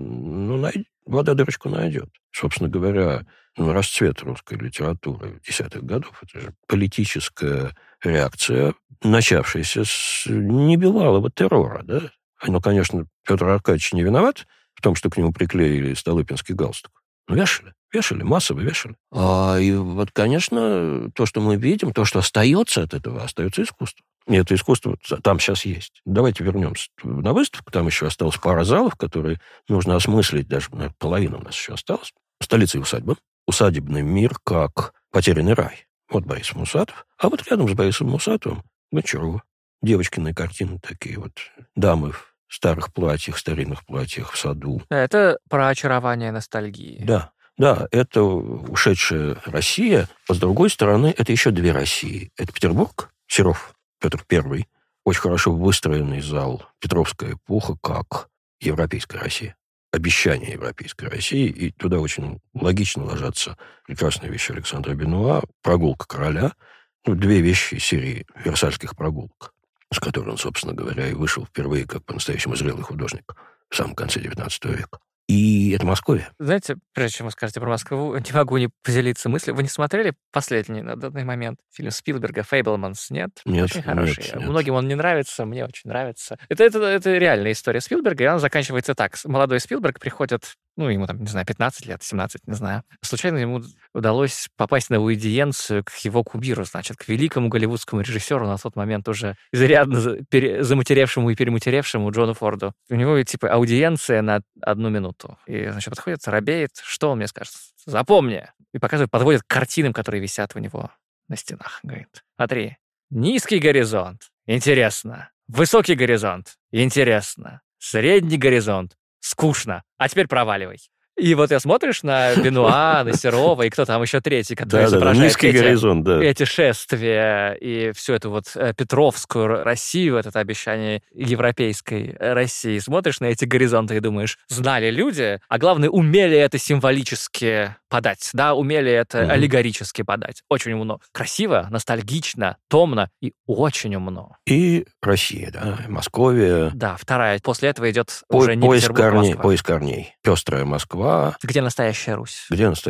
вода дырочку найдет. Собственно говоря, расцвет русской литературы 10-х годов – это же политическая реакция, начавшаяся с небывалого террора, да? Конечно, Петр Аркадьевич не виноват в том, что к нему приклеили столыпинский галстук. Вешали, массово вешали. И конечно, то, что мы видим, то, что остается от этого, остается искусство. И это искусство там сейчас есть. Давайте вернемся на выставку. Там еще осталось пара залов, которые нужно осмыслить. Даже половина у нас еще осталась. Столица и усадьба. Усадебный мир как потерянный рай. Вот Борис Мусатов. А вот рядом с Борисом Мусатовым Гончарова. Девочкины картины такие вот. Дамы в старых платьях, старинных платьях в саду. Это про очарование ностальгии. Да, это ушедшая Россия. А с другой стороны, это еще две России. Это Петербург, Серов, Петр I. Очень хорошо выстроенный зал. Петровская эпоха как европейская Россия. Обещание европейской России. И туда очень логично ложатся прекрасные вещи Александра Бенуа. «Прогулка короля». Две вещи из серии «Версальских прогулок», с которой он, собственно говоря, и вышел впервые как по-настоящему зрелый художник в самом конце XIX века. И это Московия. Знаете, прежде чем вы скажете про Москву, не могу не поделиться мыслью. Вы не смотрели последний на данный момент фильм Спилберга «Фейблманс», нет? Нет. Очень хороший. Нет. Многим он не нравится, мне очень нравится. Это реальная история Спилберга, и она заканчивается так. Молодой Спилберг приходит, ему там, не знаю, 15 лет, 17, не знаю. Случайно ему удалось попасть на аудиенцию к его кумиру, значит, к великому голливудскому режиссеру, на тот момент уже изрядно заматеревшему и перематеревшему Джону Форду. У него, аудиенция на 1 минуту. И, подходит, робеет. Что он мне скажет? Запомни. И показывает, подводит к картинам, которые висят у него на стенах. Говорит, смотри, низкий горизонт. Интересно. Высокий горизонт. Интересно. Средний горизонт. Скучно. А теперь проваливай. И вот смотришь на Бенуа, на Серова, и кто там еще третий, который изображает эти шествия и всю эту Петровскую Россию, это обещание европейской России. Смотришь на эти горизонты и думаешь, знали люди, а главное, умели это символически подать, да, умели это аллегорически подать. Очень умно. Красиво, ностальгично, томно и очень умно. И Россия, да, Московия. Да, вторая. После этого идет уже не Петербург, Москва. Поиск корней. Пестрая Москва. Где настоящая Русь?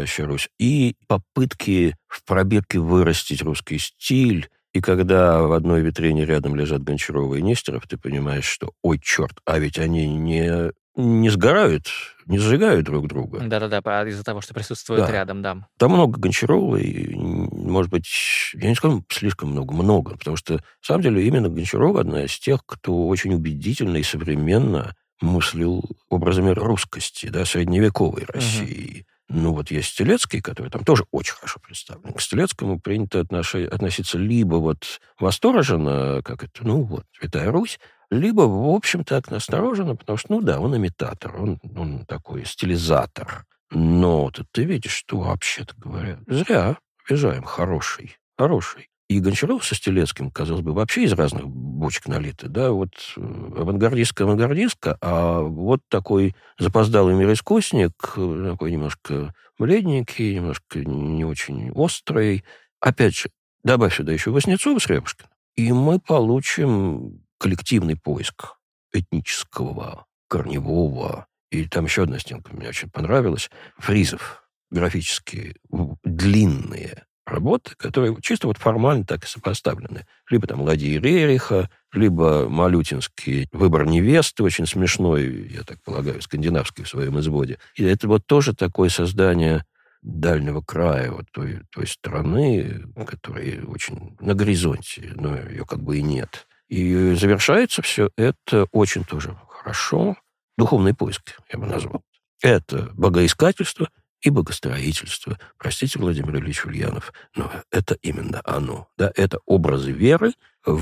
И попытки в пробирке вырастить русский стиль. И когда в одной витрине рядом лежат Гончарова и Нестеров, ты понимаешь, что, ой, черт, а ведь они не сгорают, не сжигают друг друга. Да-да-да, из-за того, что присутствуют рядом, да. Там много Гончарова, и, может быть, я не скажу слишком много, потому что, на самом деле, именно Гончарова одна из тех, кто очень убедительно и современно мыслил образами русскости, да, средневековой России. Есть Стелецкий, который там тоже очень хорошо представлен. К Стелецкому принято относиться либо восторженно, как это, Святая Русь, либо, в общем, так настороженно, потому что, он имитатор, он такой стилизатор. Но ты видишь, что вообще-то говоря, зря обижаем хороший. И Гончаров со Стелецким, казалось бы, вообще из разных бочек налиты, да, авангардистка, а такой запоздалый мироискусник, такой немножко бледненький, немножко не очень острый. Опять же, добавь сюда еще Васнецова с Рябушкиным, и мы получим коллективный поиск этнического, корневого. И там еще одна стенка мне очень понравилась. Фризов, графические, длинные работы, которые чисто формально так и сопоставлены. Либо там Ладьи Рериха, либо малютинский «Выбор невесты», очень смешной, я так полагаю, скандинавский в своем изводе. И это тоже такое создание дальнего края, той страны, которая очень на горизонте, но ее как бы и нет. И завершается все это очень тоже хорошо. Духовный поиск, я бы назвал. Это богоискательство и богостроительство. Простите, Владимир Ильич Ульянов, но это именно оно. Да? Это образы веры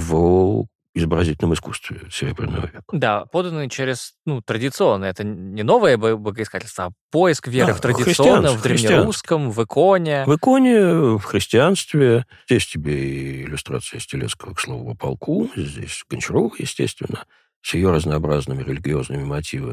в изобразительном искусстве Серебряного века. Да, поданные через, традиционно. Это не новое богоискательство, а поиск веры в традиционном, в древнерусском, в иконе. В иконе, в христианстве. Здесь тебе и иллюстрация Стелецкого к слову о полку. Здесь Гончарова, естественно, с ее разнообразными религиозными мотивами.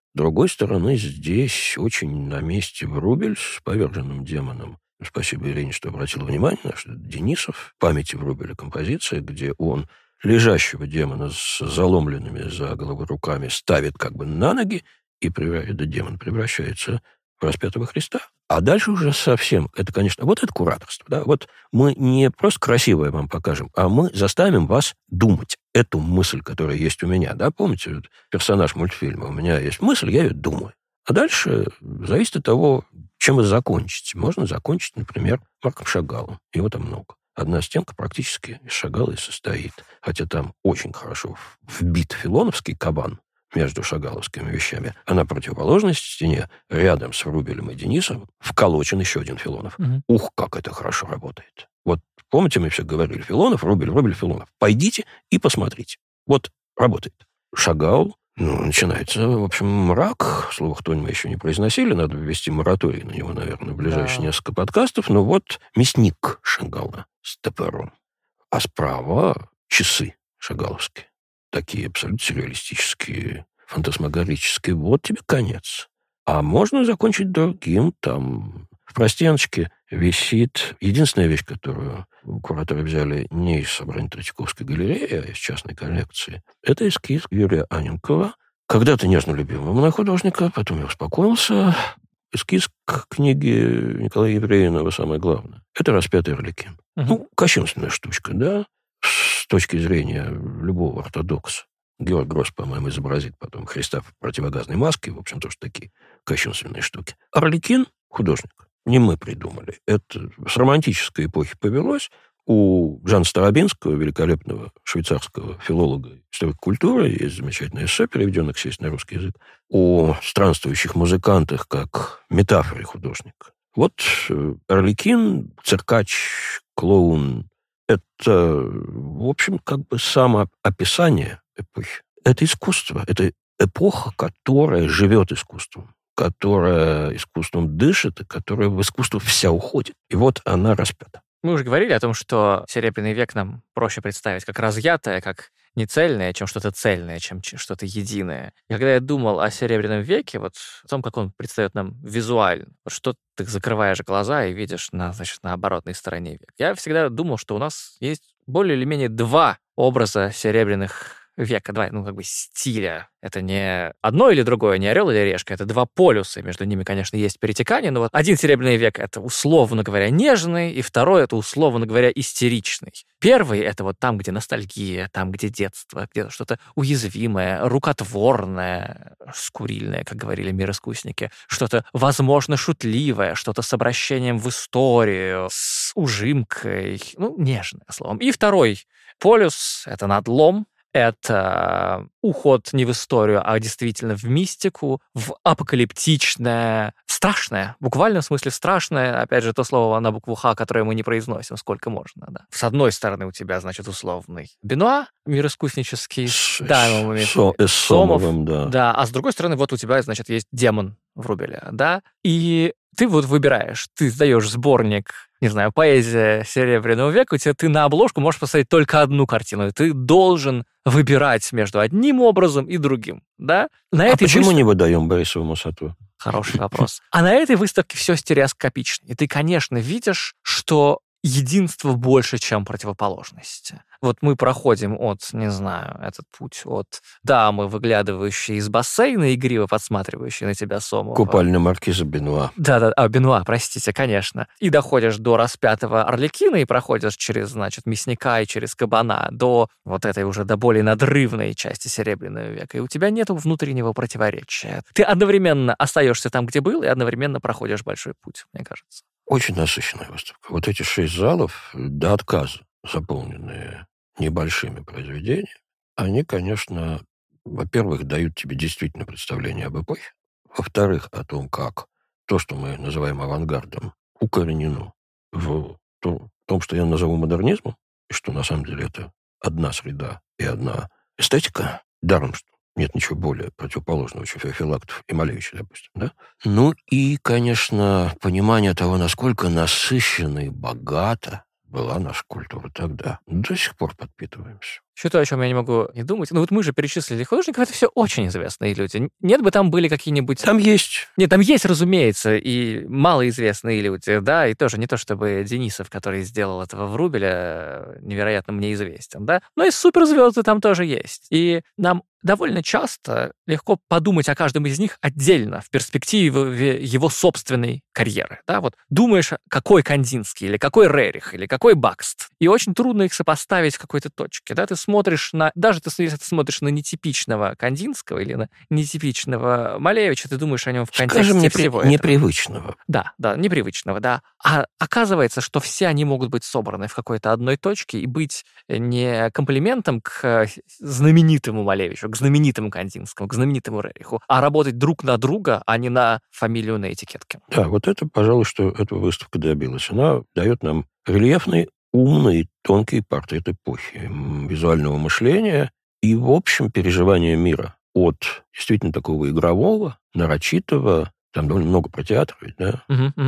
С другой стороны, здесь очень на месте Врубель с поверженным демоном. Спасибо Ирине, что обратила внимание, что Денисов, в памяти Врубеля композиция, где он лежащего демона с заломленными за голову руками ставит как бы на ноги, и демон превращается в распятого Христа. А дальше уже совсем, это, конечно, вот это кураторство. Да? Вот мы не просто красивое вам покажем, а мы заставим вас думать. Эту мысль, которая есть у меня. Да? Помните, вот персонаж мультфильма, у меня есть мысль, я ее думаю. А дальше зависит от того, чем вы закончите. Можно закончить, например, Марком Шагалом. Его там много. Одна стенка практически из Шагала и состоит. Хотя там очень хорошо вбит филоновский кабан между шагаловскими вещами, а на противоположной стене, рядом с Врубелем и Денисом, вколочен еще один Филонов. Мгм. Ух, как это хорошо работает. Вот помните, мы все говорили, Филонов, Врубель, Филонов. Пойдите и посмотрите. Вот работает. Шагал, начинается, в общем, мрак. Слово «хтонь» мы еще не произносили, надо ввести мораторий на него, наверное, в ближайшие несколько подкастов. Но вот мясник Шагала с топором. А справа часы шагаловские. Такие абсолютно сюрреалистические, фантасмагорические. Вот тебе конец. А можно закончить другим. Там в простеночке висит единственная вещь, которую кураторы взяли не из собрания Третьяковской галереи, а из частной коллекции. Это эскиз Юрия Анненкова, когда-то нежно любимого мной художника, потом я успокоился. Эскиз к книге Николая Евреинова, самое главное. Это «Распятый Арлекин». Кощунственная штучка, да? С точки зрения любого ортодокса. Георг Гросс, по-моему, изобразит потом Христа в противогазной маске. В общем, тоже такие кощунственные штуки. Арлекин — художник. Не мы придумали. Это с романтической эпохи повелось. У Жана Старобинского, великолепного швейцарского филолога историка культуры, есть замечательное эссе, переведенное, кстати, на русский язык, о странствующих музыкантах как метафоре художника. Вот Арлекин, циркач, клоун — это, в общем, как бы самоописание эпохи. Это искусство, это эпоха, которая живет искусством, которая искусством дышит, и которая в искусство вся уходит. И вот она распята. Мы уже говорили о том, что Серебряный век нам проще представить как разъятое, как не цельное, чем что-то цельное, чем что-то единое. И когда я думал о Серебряном веке, вот о том, как он предстает нам визуально, вот что ты закрываешь глаза и видишь на оборотной стороне века. Я всегда думал, что у нас есть более или менее два образа серебряных века, два, стиля. Это не одно или другое, не орел или решка, это два полюса. Между ними, конечно, есть перетекание, но вот один Серебряный век — это, условно говоря, нежный, и второй — это, условно говоря, истеричный. Первый — это вот там, где ностальгия, там, где детство, где что-то уязвимое, рукотворное, скурильное, как говорили мироискусники, что-то, возможно, шутливое, что-то с обращением в историю, с ужимкой, нежное, словом. И второй полюс — это надлом, это уход не в историю, а действительно в мистику, в апокалиптичное, страшное, в буквальном смысле страшное, опять же, то слово на букву «Х», которое мы не произносим, сколько можно, да. С одной стороны у тебя, значит, условный Бенуа, мироискуснический, С Сомовым, да. Да, а с другой стороны, вот у тебя, значит, есть демон Врубеля, да, и ты вот выбираешь, ты сдаешь сборник, не знаю, поэзия Серебряного века, ты на обложку можешь поставить только одну картину, и ты должен выбирать между одним образом и другим, да? Почему не выдаем Борисову Мусатову? Хороший вопрос. А на этой выставке все стереоскопично. И ты, конечно, видишь, что единство больше, чем противоположности. Вот мы проходим этот путь от дамы, выглядывающей из бассейна, игриво подсматривающей на тебя Сомова. Купальня маркиза Бенуа. Да, Бенуа, простите, конечно. И доходишь до распятого Арлекина, и проходишь через, мясника и через кабана до вот этой уже до более надрывной части Серебряного века. И у тебя нету внутреннего противоречия. Ты одновременно остаешься там, где был, и одновременно проходишь большой путь, мне кажется. Очень насыщенная выставка. Вот эти 6 залов до отказа, заполненные небольшими произведениями, они, конечно, во-первых, дают тебе действительно представление об эпохе, во-вторых, о том, как то, что мы называем авангардом, укоренено в том, что я назову модернизмом, и что на самом деле это одна среда и одна эстетика, даром, что нет ничего более противоположного, чем Феофилактов и Малевич, допустим, да? И, конечно, понимание того, насколько насыщенно и богата была наша культура тогда. До сих пор подпитываемся. Еще то, о чем я не могу не думать. Ну вот мы же перечислили художников, это все очень известные люди. Нет бы там были какие-нибудь... Там есть. Нет, там есть, разумеется, и малоизвестные люди, да, и тоже не то чтобы Денисов, который сделал этого Врубеля, невероятно мне известен, да, но и суперзвезды там тоже есть. И нам довольно часто легко подумать о каждом из них отдельно, в перспективе его собственной карьеры. Да? Вот думаешь, какой Кандинский, или какой Рерих, или какой Бакст. И очень трудно их сопоставить в какой-то точке. Да? Ты смотришь на... Даже если ты смотришь на нетипичного Кандинского или на нетипичного Малевича, ты думаешь о нем в контексте всего этого. Непривычного. Да, непривычного, да. А оказывается, что все они могут быть собраны в какой-то одной точке и быть не комплиментом к знаменитому Малевичу, к знаменитому Кандинскому, к знаменитому Рериху, а работать друг на друга, а не на фамилию на этикетке. Да, вот это, пожалуй, что эта выставка добилась. Она дает нам рельефный, умный, тонкий портрет эпохи, визуального мышления и, в общем, переживания мира от действительно такого игрового, нарочитого, там довольно много про театр, да,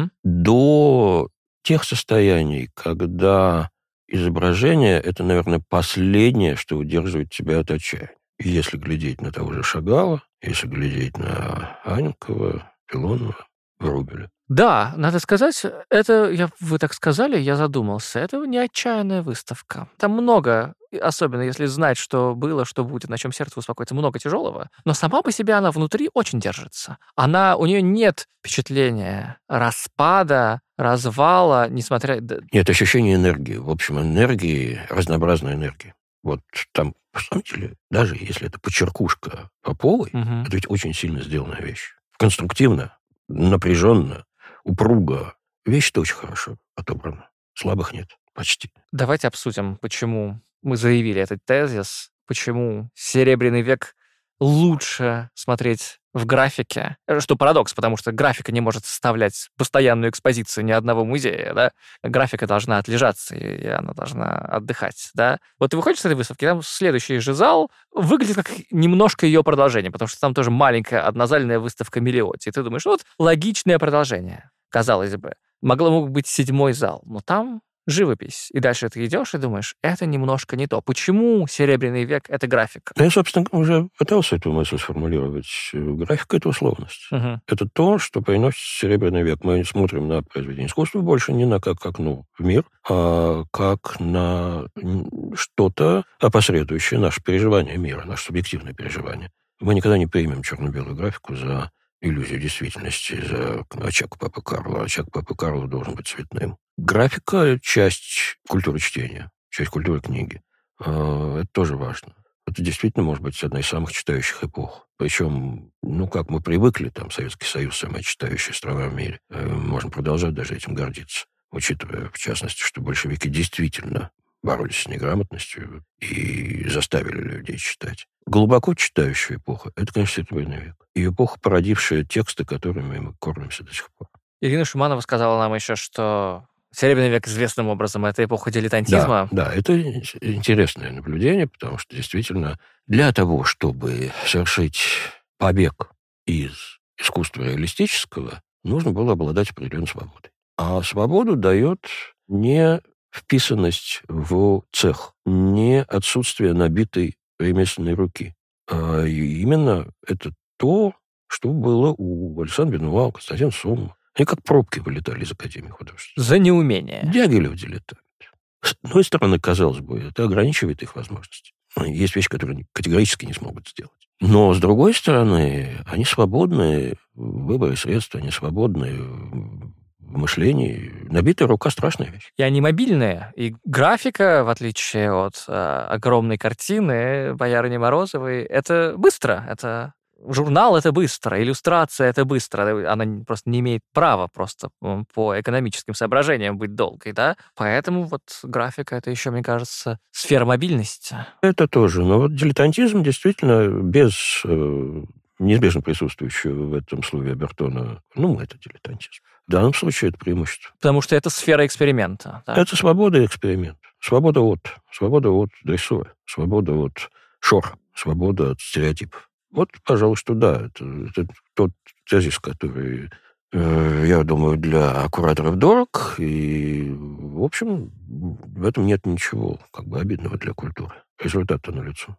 до тех состояний, когда изображение — это, наверное, последнее, что удерживает тебя от отчаяния. И если глядеть на того же Шагала, если глядеть на Анненкова, Филонова, Врубеля. Да, надо сказать, это, вы так сказали, я задумался, это не отчаянная выставка. Там много, особенно если знать, что было, что будет, на чем сердце успокоится, много тяжелого, но сама по себе она внутри очень держится. У нее нет впечатления распада, развала, несмотря... Нет, ощущение энергии. В общем, энергии, разнообразной энергии. Вот там, на самом деле, даже если это почеркушка Поповой, это ведь очень сильно сделанная вещь. Конструктивно, напряженно, упруго. Вещь-то очень хорошо отобрана. Слабых нет. Почти. Давайте обсудим, почему мы заявили этот тезис, почему Серебряный век лучше смотреть в графике. Что парадокс, потому что графика не может составлять постоянную экспозицию ни одного музея, да? Графика должна отлежаться, и она должна отдыхать, да? Вот ты выходишь с этой выставки, там следующий же зал выглядит как немножко ее продолжение, потому что там тоже маленькая однозальная выставка Мелиотти. И ты думаешь, вот логичное продолжение, казалось бы. Мог быть 7-й зал, но там живопись. И дальше ты идешь и думаешь, это немножко не то. Почему Серебряный век — это графика? Я, собственно, уже пытался эту мысль сформулировать. Графика — это условность. Это то, что приносит Серебряный век. Мы смотрим на произведение искусства больше не на как окно в мир, а как на что-то, опосредующее наше переживание мира, наше субъективное переживание. Мы никогда не примем черно-белую графику за иллюзию действительности, за очаг Папы Карла. Очаг Папы Карла должен быть цветным. Графика — часть культуры чтения, часть культуры книги. Это тоже важно. Это действительно может быть одна из самых читающих эпох. Причем, как мы привыкли, там Советский Союз — самая читающая страна в мире. Можно продолжать даже этим гордиться, учитывая, в частности, что большевики действительно боролись с неграмотностью и заставили людей читать. Глубоко читающая эпоха — это, конечно, Серебряный век. И эпоха, породившая тексты, которыми мы кормимся до сих пор. Ирина Шуманова сказала нам еще, что Серебряный век известным образом — это эпоха дилетантизма. Да, это интересное наблюдение, потому что действительно для того, чтобы совершить побег из искусства реалистического, нужно было обладать определенной свободой. А свободу дает не вписанность в цех, не отсутствие набитой ремесленной руки. А именно это то, что было у Александра Бенуа, у Константина Сомова. Они как пробки вылетали из Академии художеств. За неумение. Дягилев дилетант. С одной стороны, казалось бы, это ограничивает их возможности. Есть вещи, которые они категорически не смогут сделать. Но, с другой стороны, они свободны в выборе средств, они свободны в мышлении. Набитая рука — страшная вещь. И они мобильные. И графика, в отличие от огромной картины Боярыни Морозовой, это быстро. Это журнал — это быстро, иллюстрация — это быстро. Она просто не имеет права просто по экономическим соображениям быть долгой, да? Поэтому вот графика — это еще, мне кажется, сфера мобильности. Это тоже. Но вот дилетантизм действительно без неизбежно присутствующего в этом слове Бертона, это дилетантизм. В данном случае это преимущество. Потому что это сфера эксперимента. Да? Это свобода и эксперимент. Свобода от дрессуры, свобода от шора, свобода от стереотипов. Вот, пожалуй, что да, это тот тезис, который, я думаю, для кураторов дорог, и, в общем, в этом нет ничего обидного для культуры. результат-то налицо.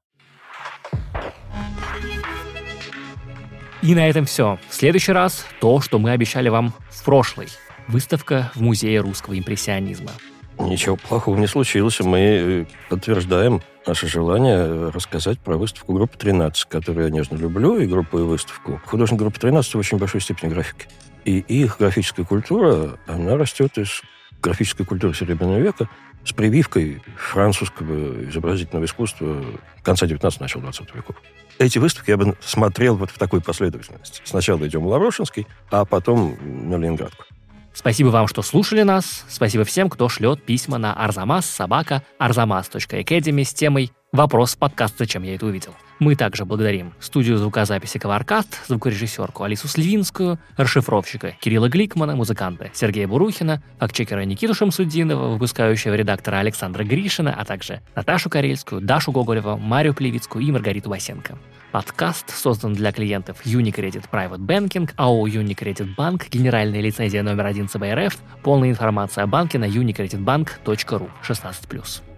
И на этом все. В следующий раз то, что мы обещали вам в прошлый. Выставка в Музее русского импрессионизма. Ничего плохого не случилось. Мы подтверждаем наше желание рассказать про выставку группы 13, которую я нежно люблю, и группу, и выставку. Художник группы 13 в очень большой степени графики. И их графическая культура, она растет из графической культуры Серебряного века с прививкой французского изобразительного искусства конца 19-го, начала 20 веков. Эти выставки я бы смотрел вот в такой последовательности. Сначала идем в Лаврушинский, а потом на Ленинградку. Спасибо вам, что слушали нас. Спасибо всем, кто шлет письма на arzamas@arzamas.academy с темой «Вопрос в подкаст. Зачем я это увидел?». Мы также благодарим студию звукозаписи «Коваркаст», звукорежиссерку Алису Сливинскую, расшифровщика Кирилла Гликмана, музыканта Сергея Бурухина, фактчекера Никиту Шамсудинова, выпускающего редактора Александра Гришина, а также Наташу Карельскую, Дашу Гоголеву, Марию Плевицкую и Маргариту Васенко. Подкаст создан для клиентов Unicredit Private Banking, АО Unicredit Bank, генеральная лицензия номер 1 ЦБ РФ. Полная информация о банке на unicreditbank.ru 16+.